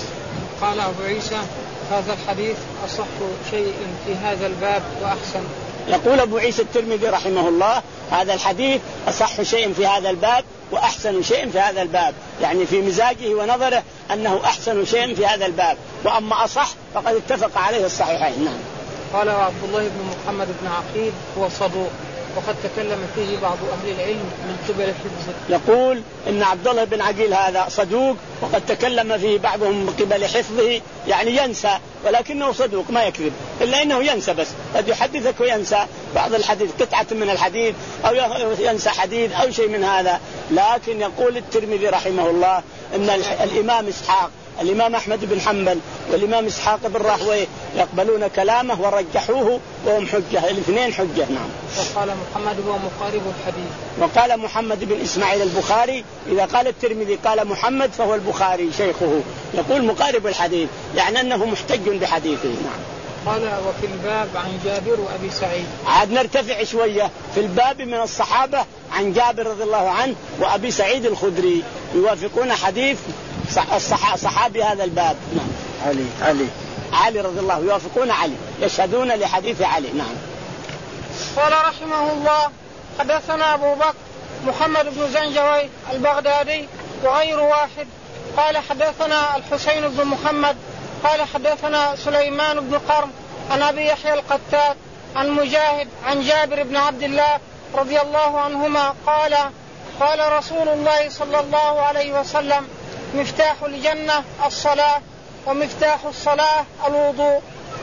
قال أبو عيسى هذا الحديث أصح شيء في هذا الباب وأحسن. يقول أبو عيسى الترمذي رحمه الله هذا الحديث أصح شيء في هذا الباب وأحسن شيء في هذا الباب، يعني في مزاجه ونظره أنه أحسن شيء في هذا الباب، وأما أصح فقد اتفق عليه الصحيحين. نعم. قال عبد الله بن محمد بن عقيل هو صدوق، وقد تكلم فيه بعض أهل العلم من قبل حفظه. يقول إن عبد الله بن عقيل هذا صدوق، وقد تكلم فيه بعضهم من قبل حفظه، يعني ينسى، ولكنه صدوق ما يكذب، إلا إنه ينسى بس، قد يحدثك وينسى بعض الحديث، قطعة من الحديث، أو ينسى حديث أو شيء من هذا. لكن يقول الترمذي رحمه الله إن الإمام إسحاق الإمام أحمد بن حنبل والإمام إسحاق بن راهويه يقبلون كلامه ورجحوه وهم حجة، الاثنين حجة. نعم. وقال محمد هو مقارب الحديث. وقال محمد بن إسماعيل البخاري، إذا قال الترمذي قال محمد فهو البخاري شيخه، يقول مقارب الحديث، يعني أنه محتج بحديثه. نعم. قال وفي الباب عن جابر وأبي سعيد. عاد نرتفع شوية في الباب من الصحابة عن جابر رضي الله عنه وأبي سعيد الخدري، يوافقون حديث صحابي هذا الباب. نعم. علي علي علي رضي الله يوافقون علي يشهدون لحديث علي. نعم. قال رحمه الله حدثنا أبو بكر محمد بن زنجوي البغدادي وغير واحد قال حدثنا الحسين بن محمد قال حدثنا سليمان بن قرم عن أبي يحيى القتاد عن مجاهد عن جابر بن عبد الله رضي الله عنهما قال قال رسول الله صلى الله عليه وسلم مفتاح الجنة الصلاة ومفتاح الصلاة الوضوء.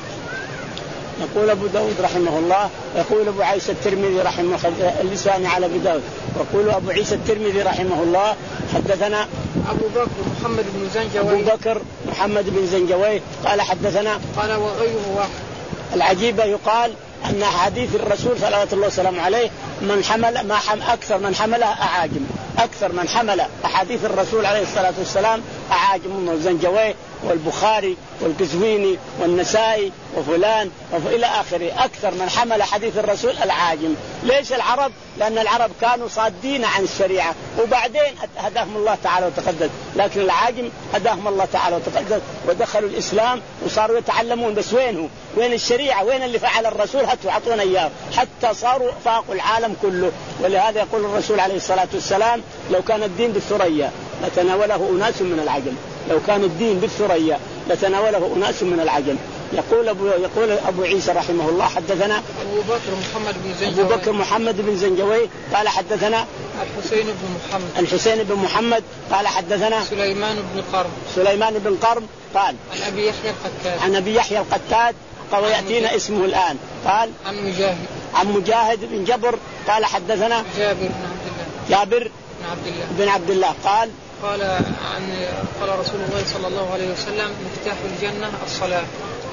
يقول أبو داود رحمه الله يقول أبو عيسى الترمذي رحمه اللساني على أبو داود ويقول أبو عيسى الترمذي رحمه الله حدثنا أبو بكر محمد بن زنجوي أبو بكر محمد بن زنجوي قال حدثنا قال وغيره واحد. العجيبة يقال أن حديث الرسول صلوات الله وسلامه عليه من حمل ما حم أكثر من حملها أعاجم أكثر من حمل أحاديث الرسول عليه الصلاة والسلام أعاجم الزنجوي والبخاري والقزويني والنسائي وفلان وإلى آخره أكثر من حمل حديث الرسول العاجم. ليش العرب؟ لأن العرب كانوا صادين عن الشريعة وبعدين هداهم الله تعالى وتقدس، لكن العاجم هداهم الله تعالى وتقدس ودخلوا الإسلام وصاروا يتعلمون بس وين هو وين الشريعة وين اللي فعل الرسول هاتوا عطونا إياه حتى صاروا فاقوا العالم كله. ولهذا يقول الرسول عليه الصلاة والسلام لو كان الدين بالثريا لتناوله أناس من العجم لو كان الدين بالثريا لتناوله أناس من العجم. يقول أبو يقول أبو عيسى رحمه الله حدثنا أبو بكر محمد بن زنجوي أبو بكر محمد بن زنجوي قال حدثنا الحسين بن محمد الحسين بن محمد قال حدثنا سليمان بن قرم سليمان بن قرم قال عن أبي يحيى القتاد عن أبي يحيى القتاد قال يأتينا اسمه الآن قال عن مجاهد عن مجاهد بن جبر قال حدثنا جابر بن عبد الله جابر بن عبد الله بن عبد الله قال قال عن قال رسول الله صلى الله عليه وسلم مفتاح الجنة الصلاة.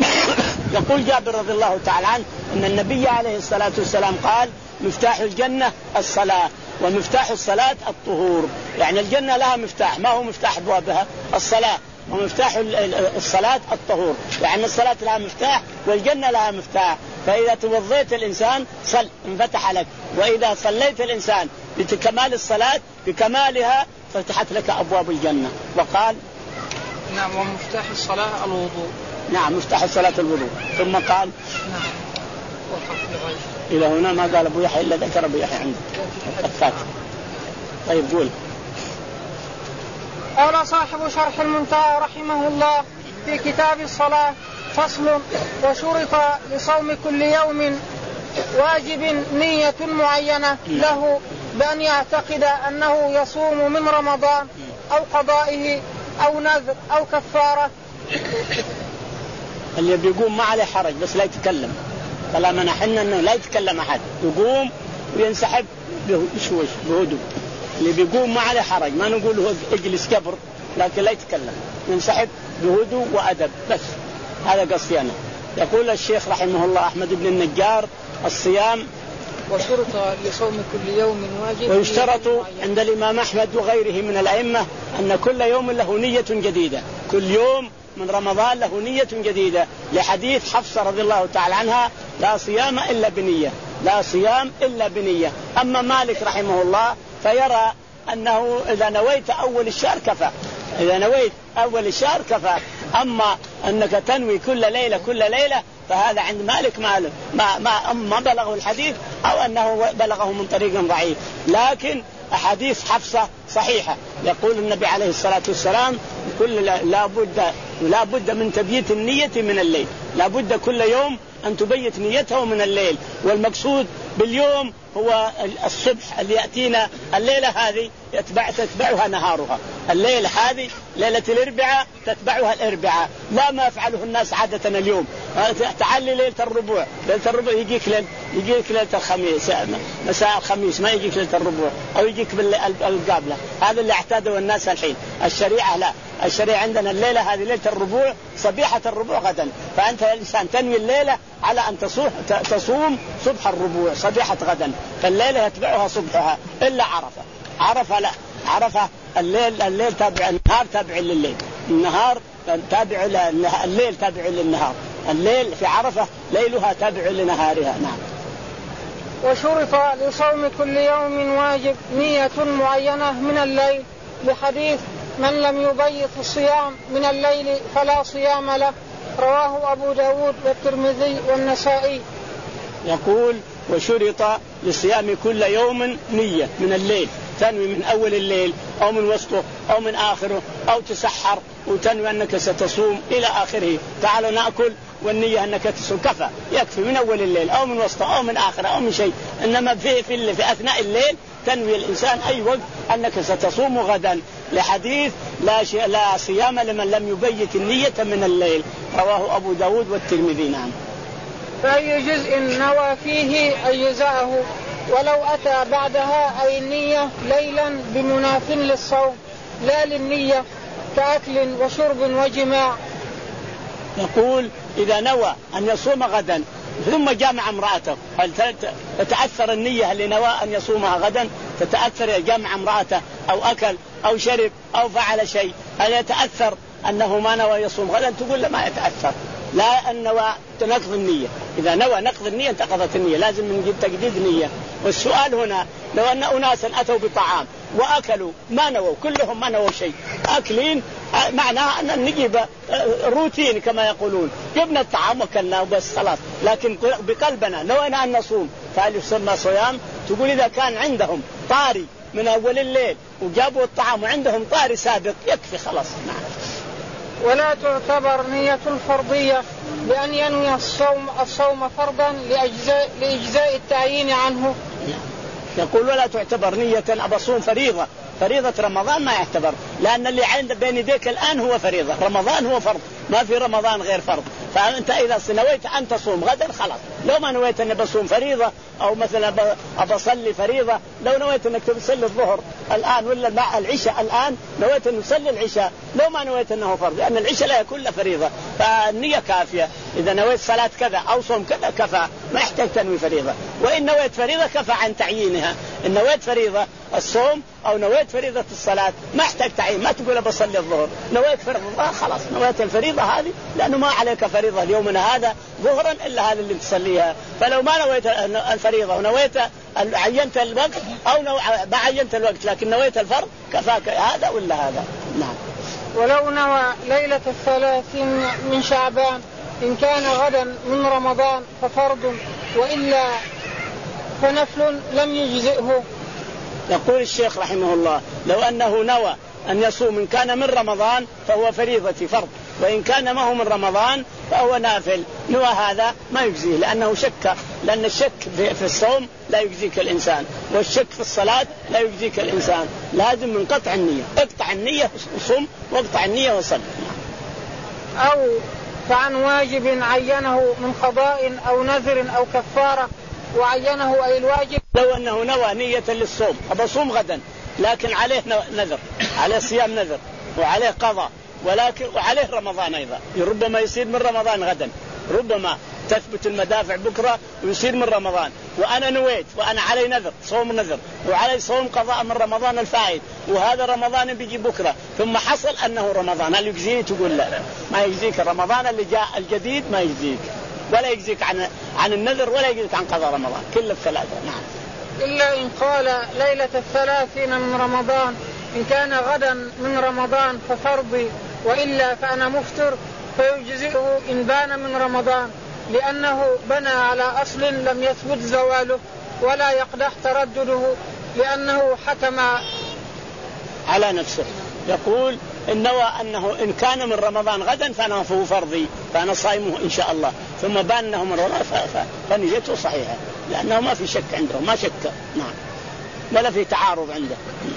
يقول جابر رضي الله تعالى عنه أن النبي عليه الصلاة والسلام قال مفتاح الجنة الصلاة ومفتاح الصلاة الطهور. يعني الجنة لها مفتاح ما هو مفتاح أبوابها الصلاة ومفتاح الصلاة الطهور. يعني الصلاة لها مفتاح والجنة لها مفتاح. فإذا توضيت الإنسان صل انفتح لك وإذا صليت الإنسان بكمال الصلاة بكمالها فتحت لك أبواب الجنة. وقال نعم ومفتاح الصلاة الوضوء. نعم مفتاح الصلاة الوضوء. ثم قال نعم وقف لغاية إلى هنا ما قال أبو يحيى إلا ذكر أبو يحيى عنده الفاتح. طيب قول. قال صاحب شرح المنتهى رحمه الله في كتاب الصلاة فصل وشرط لصوم كل يوم واجب نية معينة له بأن يعتقد أنه يصوم من رمضان أو قضائه أو نذر أو كفارة. اللي بيقوم ما عليه حرج بس لا يتكلم كلامنا حنا أنه لا يتكلم أحد يقوم وينسحب بشوش بهدوء. اللي بيقوم ما عليه حرج ما نقول له اجلس كبر لكن لا يتكلم ينسحب بهدوء وأدب بس. هذا قصدي أنا. يقول الشيخ رحمه الله أحمد بن النجار الصيام وشرط لصوم كل يوم واجب ويشترط عند الإمام أحمد وغيره من الأئمة أن كل يوم له نية جديدة. كل يوم من رمضان له نية جديدة لحديث حفصة رضي الله تعالى عنها لا صيام إلا بنية لا صيام إلا بنية. أما مالك رحمه الله فيرى أنه إذا نويت أول الشهر كفى إذا نويت أول الشهر كفى. أما أنك تنوي كل ليلة كل ليلة فهذا عند مالك مالك ما ما ما بلغه الحديث أو أنه بلغه من طريق ضعيف. لكن أحاديث حفصة صحيحة. يقول النبي عليه الصلاة والسلام كل لا بد لا بد من تبييت النية من الليل لا بد كل يوم أن تبيت نيته من الليل. والمقصود باليوم هو الصبح اللي يأتينا الليلة هذه يتبع تتبعها نهارها. الليلة هذه ليلة الأربعاء تتبعها الأربعاء. لا ما يفعله الناس عادة اليوم تعالي ليلة الربوع ليلة الربوع يجيك ليل يجيك ليلة الخميس مساء الخميس ما يجيك ليلة الربوع أو يجيك بالقابلة. هذا اللي اعتاده الناس الحين. الشريعة لا الشريعة عندنا الليلة هذه ليلة الربوع صبيحة الربوع غدا. فأنت الإنسان تنوي الليلة على أن تصوم تصوم صبح الربوع صبيحة غدا. فالليلة يتبعها صبحها إلا عرفة. عرفة لا عرفة الليل الليل تابع النهار تابع لليل النهار تابع الليل تابع للنهار. الليل في عرفة ليلها تابع لنهارها. نعم. وشرط لصوم كل يوم واجب نية معينة من الليل لحديث من لم يبيت الصيام من الليل فلا صيام له. رواه أبو داود والترمذي والنسائي. يقول وشرط للصيام كل يوم نية من الليل، تنوي من أول الليل أو من وسطه أو من آخره أو تسحر وتنوي أنك ستصوم إلى آخره. تعالوا نأكل والنية أنك تصوم، كفى يكفي من أول الليل أو من وسطه أو من آخره أو من شيء. إنما في في, في أثناء الليل تنوي الإنسان أي وقت أنك ستصوم غدا، لحديث لا, لا صيام لمن لم يبيت النية من الليل. رواه أبو داود والترمذي. نعم. فأي جزء نوى فيه أجزاءه ولو أتى بعدها أي النية ليلا بمناف للصوم لا للنية كأكل وشرب وجماع. يقول إذا نوى أن يصوم غدا ثم جامع امرأته هل تتأثر النية اللي نوى أن يصومها غدا تتأثر جامع امرأته أو أكل أو شرب أو فعل شيء، هل يتأثر أنه ما نوى يصوم غدا؟ تقول لا ما يتأثر، لا أن نوى نقض النية. إذا نوى نقض النية انتقضت النية، لازم من تجديد نية. والسؤال هنا لو أن أناسا أتوا بطعام وأكلوا ما نووا كلهم ما نووا شيء أكلين، معناه أن نجيب روتين كما يقولون، جبنا الطعام وكلناه بس خلاص، لكن بقلبنا نوينا أن نصوم فهل يسمى صيام؟ تقول إذا كان عندهم طاري من أول الليل وجابوا الطعام وعندهم طاري سابق يكفي خلاص. نعم. ولا تعتبر نية الفرضية بأن ينوي الصوم الصوم فرضا لإجزاء, لإجزاء التعيين عنه. يقول ولا تعتبر نية أبصوم فريضة، فريضة رمضان ما يعتبر، لأن اللي عند بين يديك الآن هو فريضة، رمضان هو فرض، ما في رمضان غير فرض. فأنت إذا نويت أن تصوم غدا خلاص، لو ما نويت أن بصوم فريضة أو مثلا أبصلي فريضة، لو نويت أنك تصلي الظهر الآن ولا مع العشاء الآن نويت أن تصلي العشاء، لو ما نويت أنه فرض، لأن العشاء لا يكون له فريضة، فالنية كافية. إذا نويت صلاة كذا أو صوم كذا كفى، ما يحتاج تنوي فريضة. وإن نويت فريضة كفى عن تعيينها. إن نويت فريضة الصوم أو نويت فريضة الصلاة ما يحتاج تعيين، ما تقول بصلي الظهر، نويت فريضة خلاص، نويت الفريضة هذه لأنه ما عليك فريضة اليومنا هذا ظهرا إلا هذا اللي تصليها. فلو ما نويت الفريضة ونويت عينت الوقت أو نو... ما عينت الوقت لكن نويت الفرض كفاك هذا ولا هذا. نعم. ولو نوى ليلة الثلاثين من شعبان إن كان غدا من رمضان ففرض وإلا فنفل لم يجزئه. يقول الشيخ رحمه الله لو أنه نوى أن يصوم إن كان من رمضان فهو فريضة فرض، وإن كان ما هو من رمضان فهو نافل، نوى هذا ما يجزيه لأنه شك، لأن الشك في الصوم لا يجزيك الإنسان، والشك في الصلاة لا يجزيك الإنسان، لازم من قطع النية، اقطع النية وصم واقطع النية وصل. أو فعن واجب عينه من قضاء أو نذر أو كفارة وعينه أي الواجب. لو أنه نوى نية للصوم أبصوم غدا لكن عليه نذر، عليه صيام نذر وعليه قضاء ولكن وعليه رمضان أيضا، ربما يصير من رمضان غدا، ربما تثبت المدافع بكرة ويصير من رمضان، وأنا نويت وأنا علي نذر صوم نذر وعلي صوم قضاء من رمضان الفائت، وهذا رمضان بيجي بكرة ثم حصل أنه رمضان، هل يجزيني؟ تقول لا ما يجزيك، رمضان اللي جاء الجديد ما يجزيك، ولا يجزيك عن عن النذر ولا يجزيك عن قضاء رمضان، كل الثلاثة. نعم. إلا إن قال ليلة الثلاثين من رمضان إن كان غدا من رمضان ففرضي وإلا فأنا مفطر فيجزئه إن بان من رمضان، لأنه بنى على أصل لم يثبت زواله ولا يقدح تردده لأنه حكم على نفسه. يقول إن نوى أنه إن كان من رمضان غدا فأنا فهو فرضي فأنا صائمه إن شاء الله، ثم بان أنه من رمضان فنيته صحيحة لأنه ما في شك عنده، ما شك. نعم. ولا في تعارض عنده.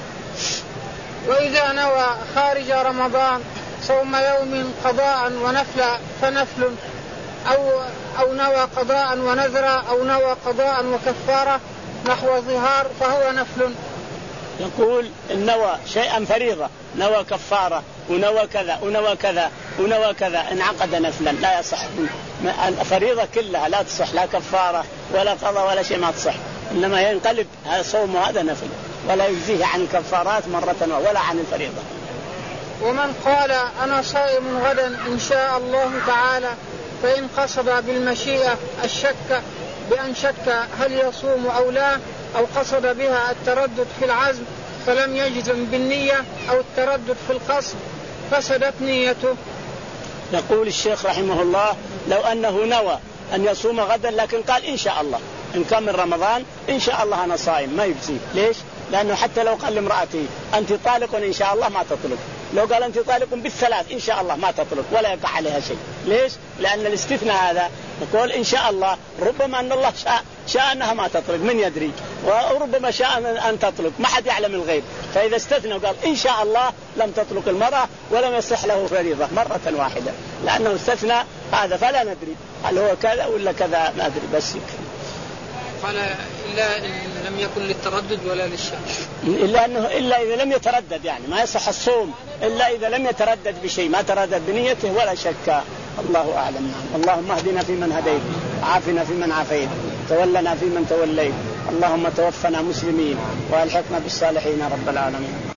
وإذا نوى خارج رمضان صوم يوم قضاء ونفلا فنفل، أو أو نوى قضاء ونذرا أو نوى قضاء وكفارة نحو ظهار فهو نفل. يقول إن نوى شيئا فريضة، نوى كفارة ونوى كذا ونوى كذا ونوى كذا انعقد نفلا لا يصح، الفريضة كلها لا تصح، لا كفارة ولا قضاء ولا شيء ما تصح، إنما ينقلب هذا صوم وهذا نفل ولا يجزيه عن الكفارات مرة ولا عن الفريضة. ومن قال أنا صائم غدا إن شاء الله تعالى فإن قصد بالمشيئة الشك بأن شك هل يصوم أو لا، أو قصد بها التردد في العزم فلم يجزم بالنية أو التردد في القصد فسدت نيته. يقول الشيخ رحمه الله لو أنه نوى أن يصوم غدا لكن قال إن شاء الله إن كان من رمضان إن شاء الله أنا صائم ما يجزي. ليش؟ لأنه حتى لو قال لامرأته أنت طالق إن شاء الله ما تطلق، لو قال أنت طالق بالثلاث إن شاء الله ما تطلق ولا يقع عليها شيء. ليش؟ لأن الاستثناء هذا يقول إن شاء الله، ربما أن الله شاء, شاء أنها ما تطلق من يدري، وربما شاء أن تطلق ما حد يعلم الغيب. فإذا استثنى وقال إن شاء الله لم تطلق المرأة ولم يصح له فريضة مرة واحدة لأنه استثنى هذا، فلا ندري هل هو كذا ولا كذا ما أدري. بس قال إلا إن لم يكن للتردد ولا للشك، إلا أنه إلا إذا لم يتردد، يعني ما يصح الصوم إلا إذا لم يتردد بشيء، ما تردد بنيته ولا شك. الله أعلم. اللهم اهدنا فيمن هديت، عافنا فيمن عافيت، تولنا فيمن توليت، اللهم توفنا مسلمين والحقنا بالصالحين رب العالمين.